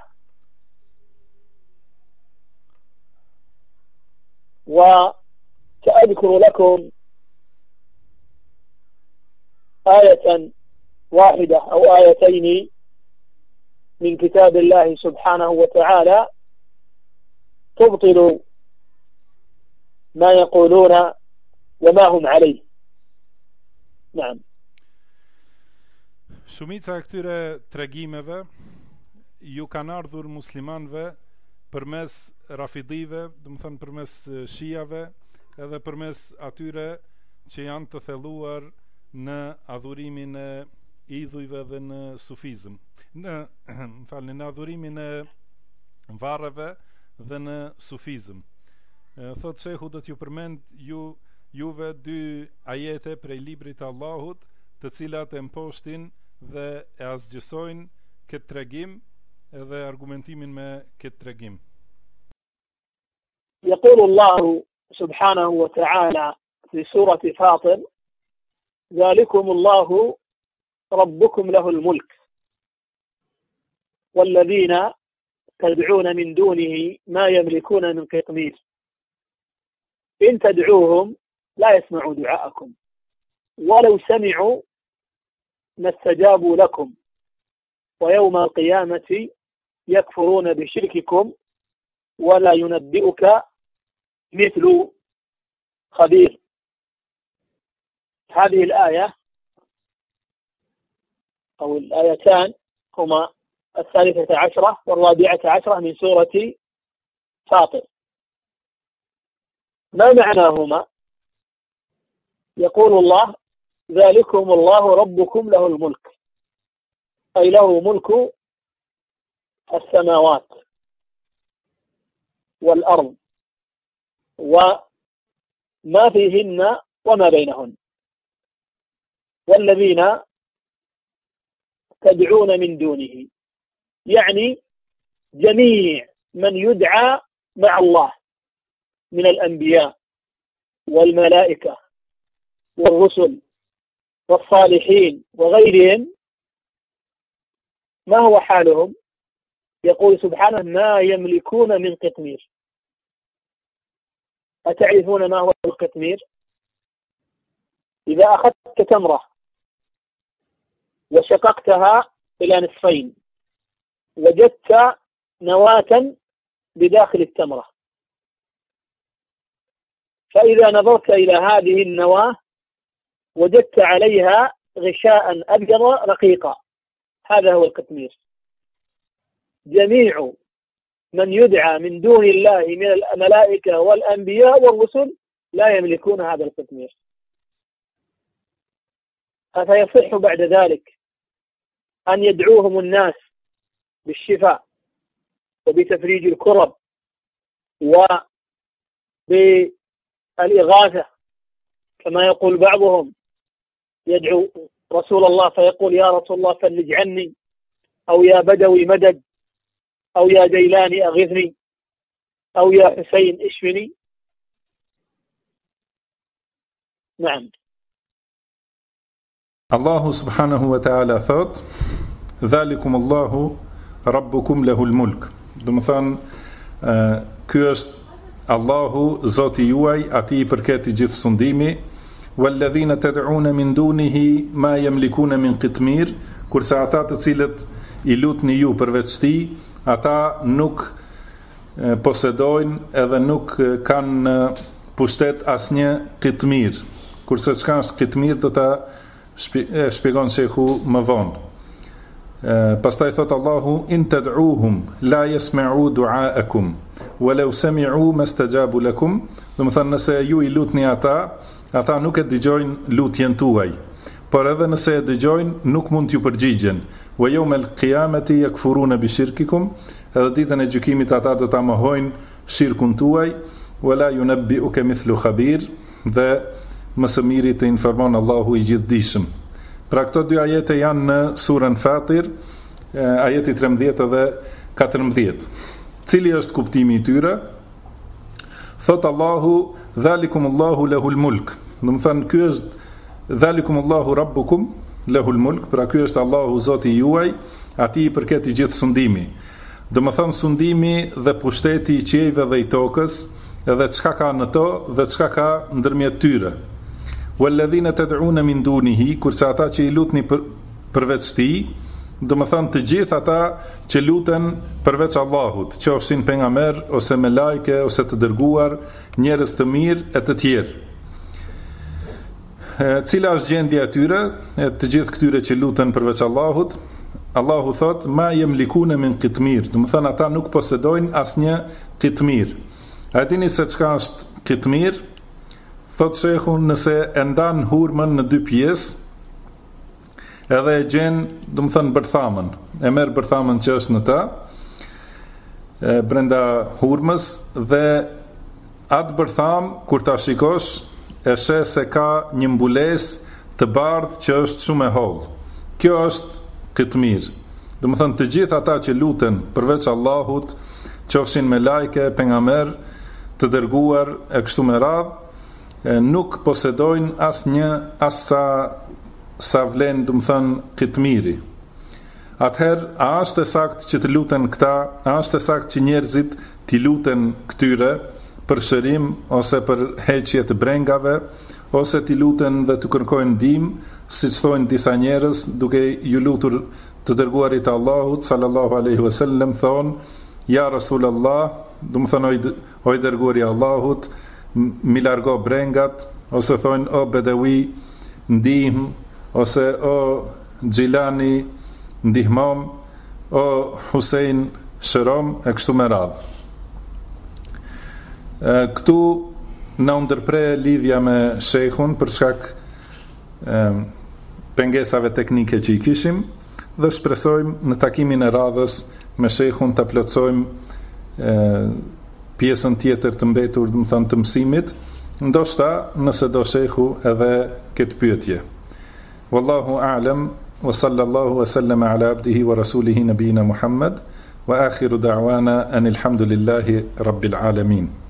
B: وسأذكر لكم آية واحدة أو آيتين من كتاب الله سبحانه وتعالى تبطل ما يقولون وما هم عليه. نعم.
A: Shumica e këtyre tregimeve ju kanë ardhur muslimanve përmes rafidive, do të thënë përmes shiave, edhe përmes atyre që janë të thelluar në adhurimin e idhujve dhe në sufizëm, në adhurimin e varreve dhe në sufizëm. Thot shehu do t'ju përmend juve dy ajete prej librit të Allahut, të cilat e mposhtin dhe e asgjësojnë këtë tregim edhe argumentimin me këtë tregim.
B: يقول الله سبحانه وتعالى في سورة فاطر: ذلكم الله ربكم له الملك والذين تدعون من دونه ما يملكون من قطمير إن تدعوهم لا يسمعوا دعاءكم ولو سمعوا ما استجابوا لكم ويوم القيامة يكفرون بشرككم ولا ينبئك مثل خبير. هذه الآية أو الآيتان هما 13 و14 من سورة فاطر. ما معناهما؟ يقول الله: ذلكم الله ربكم له الملك، أي له ملك السماوات والأرض وما فيهن وما بينهن، والذين تدعون من دونه يعني جميع من يدعى مع الله من الأنبياء والملائكة والرسل والصالحين وغيرهم. ما هو حالهم؟ يقول سبحانه: ما يملكون من قطمير. أتعرفون ما هو القطمير؟ إذا أخذت تمرة وشققتها إلى نصفين وجدت نواة بداخل التمرة، فإذا نظرت إلى هذه النواة وجدت عليها غشاء أبيض رقيقا، هذا هو القطمير. جميع من يدعى من دون الله من الملائكة والأنبياء والرسل لا يملكون هذا القطمير. أفيصح بعد ذلك أن يدعوهم الناس بالشفاء وبتفريج الكرب وبالإغاثة كما يقول بعضهم، يدعو رسول الله فيقول: يا رسول الله فرج عني، أو يا بدوي مدد، أو يا ديلاني أغثني، أو يا حسين اشفني. نعم.
A: Allahu subhanahu wa ta'ala thot: Dhalikum Allahu rabbukum lahul mulk. Do të thonë, ky është Allahu, Zoti juaj, atij i përket i gjithë sundimi. Walladhina tad'una min dunihi ma yamlikuna min qitmir, kurse ata të cilët i lutni ju përveç tij, ata nuk posedojnë edhe nuk kanë pushtet asnjë qitmir. Kurse çka është qitmir do ta shpjegon shehu më vonë. Pastaj thot Allahu: in tad'uhum la yasma'u du'aakum walau sami'u mastajabu lakum. Do të thonë, nëse ju i lutni ata nuk e dëgjojnë lutjen tuaj, por edhe nëse e dëgjojnë nuk mund t'ju përgjigjen. Wa yawmal qiyamati yakfuruna bi shirkikum, edhe ditën e gjykimit ata do ta mohojnë shirkun tuaj. Wala yunabbi'uka mithlu khabir, dhe më së miri të informon Allahu i gjithdijshëm. Pra këto dy ajete janë në surën Fatir, ajeti 13 dhe 14. Cili është kuptimi i tyre? Thot Allahu: Dhalikum Allahu lahul mulk. Do të thënë, ky është Dhalikum Allahu rabbukum lahul mulk, pra ky është Allahu Zoti juaj, atij i përket i gjithë sundimi. Do të thënë, sundimi dhe pushteti i qiejve dhe i tokës, edhe çka ka në to dhe çka ka ndërmjet tyre. Walladhina tad'una min dunihi, kurse ata që i lutni përveç tij, do të thonë të gjithë ata që luten përveç Allahut, qofshin pejgamber ose me lajke ose të dërguar, njerëz të mirë e të tjerë. Cila është gjendja e tyre, e të gjithë këtyre që luten përveç Allahut? Allahu thot: ma yamlikuna min qitmir, do të thonë ata nuk posedojnë asnjë qitmir. A dini se çka është qitmir? Thot shehu, nëse e ndan hurmën në dy pjesë, edhe e gjen, do të thënë, bërthamën, e merr bërthamën që është në ta, brenda hurmës dhe atë bërtham kur ta shikosh e sheh se ka një mbulesë të bardhë që është shumë e hollë. Kjo është këtmir. Domethënë të gjithë ata që luten përveç Allahut, qofshin me lajke, pejgamber, të dërguar e kështu me radhë, nuk posedojnë as sa vlen, domethënë këtmiri. Atëherë, a është e saktë që të luten këta, a është e saktë që njerëzit t'i luten këtyre për shërim ose për heqje të brengave, ose t'i luten dhe të kërkojnë ndihmë, siç thonë disa njerëz, duke ju lutur të dërguarit e Allahut sallallahu alaihi wasallam, thonë: "Ja Rasulullah", domethënë o i dërguari i Allahut, mi largo brengat, ose thonë: "O Bedewi, ndihmë", ose "O Xhilani, ndihmom", "O Husein, shërom", e kështu me radhë. Këtu na ndërpre lidhja me shejkhun për shkak pengesave teknike që i kishim, dhe shpresojmë në takimin e radhës me shejkhun ta plotësojmë pjesën tjetër të mbetur, domethënë të mësimit, ndoshta nëse do shejkhu edhe këtë pyetje. Wallahu a'lam, wa sallallahu wa sallama ala abdihi wa rasulihi nabiyina Muhammad, wa akhiru da'wana anil hamdulillahi rabbil alamin.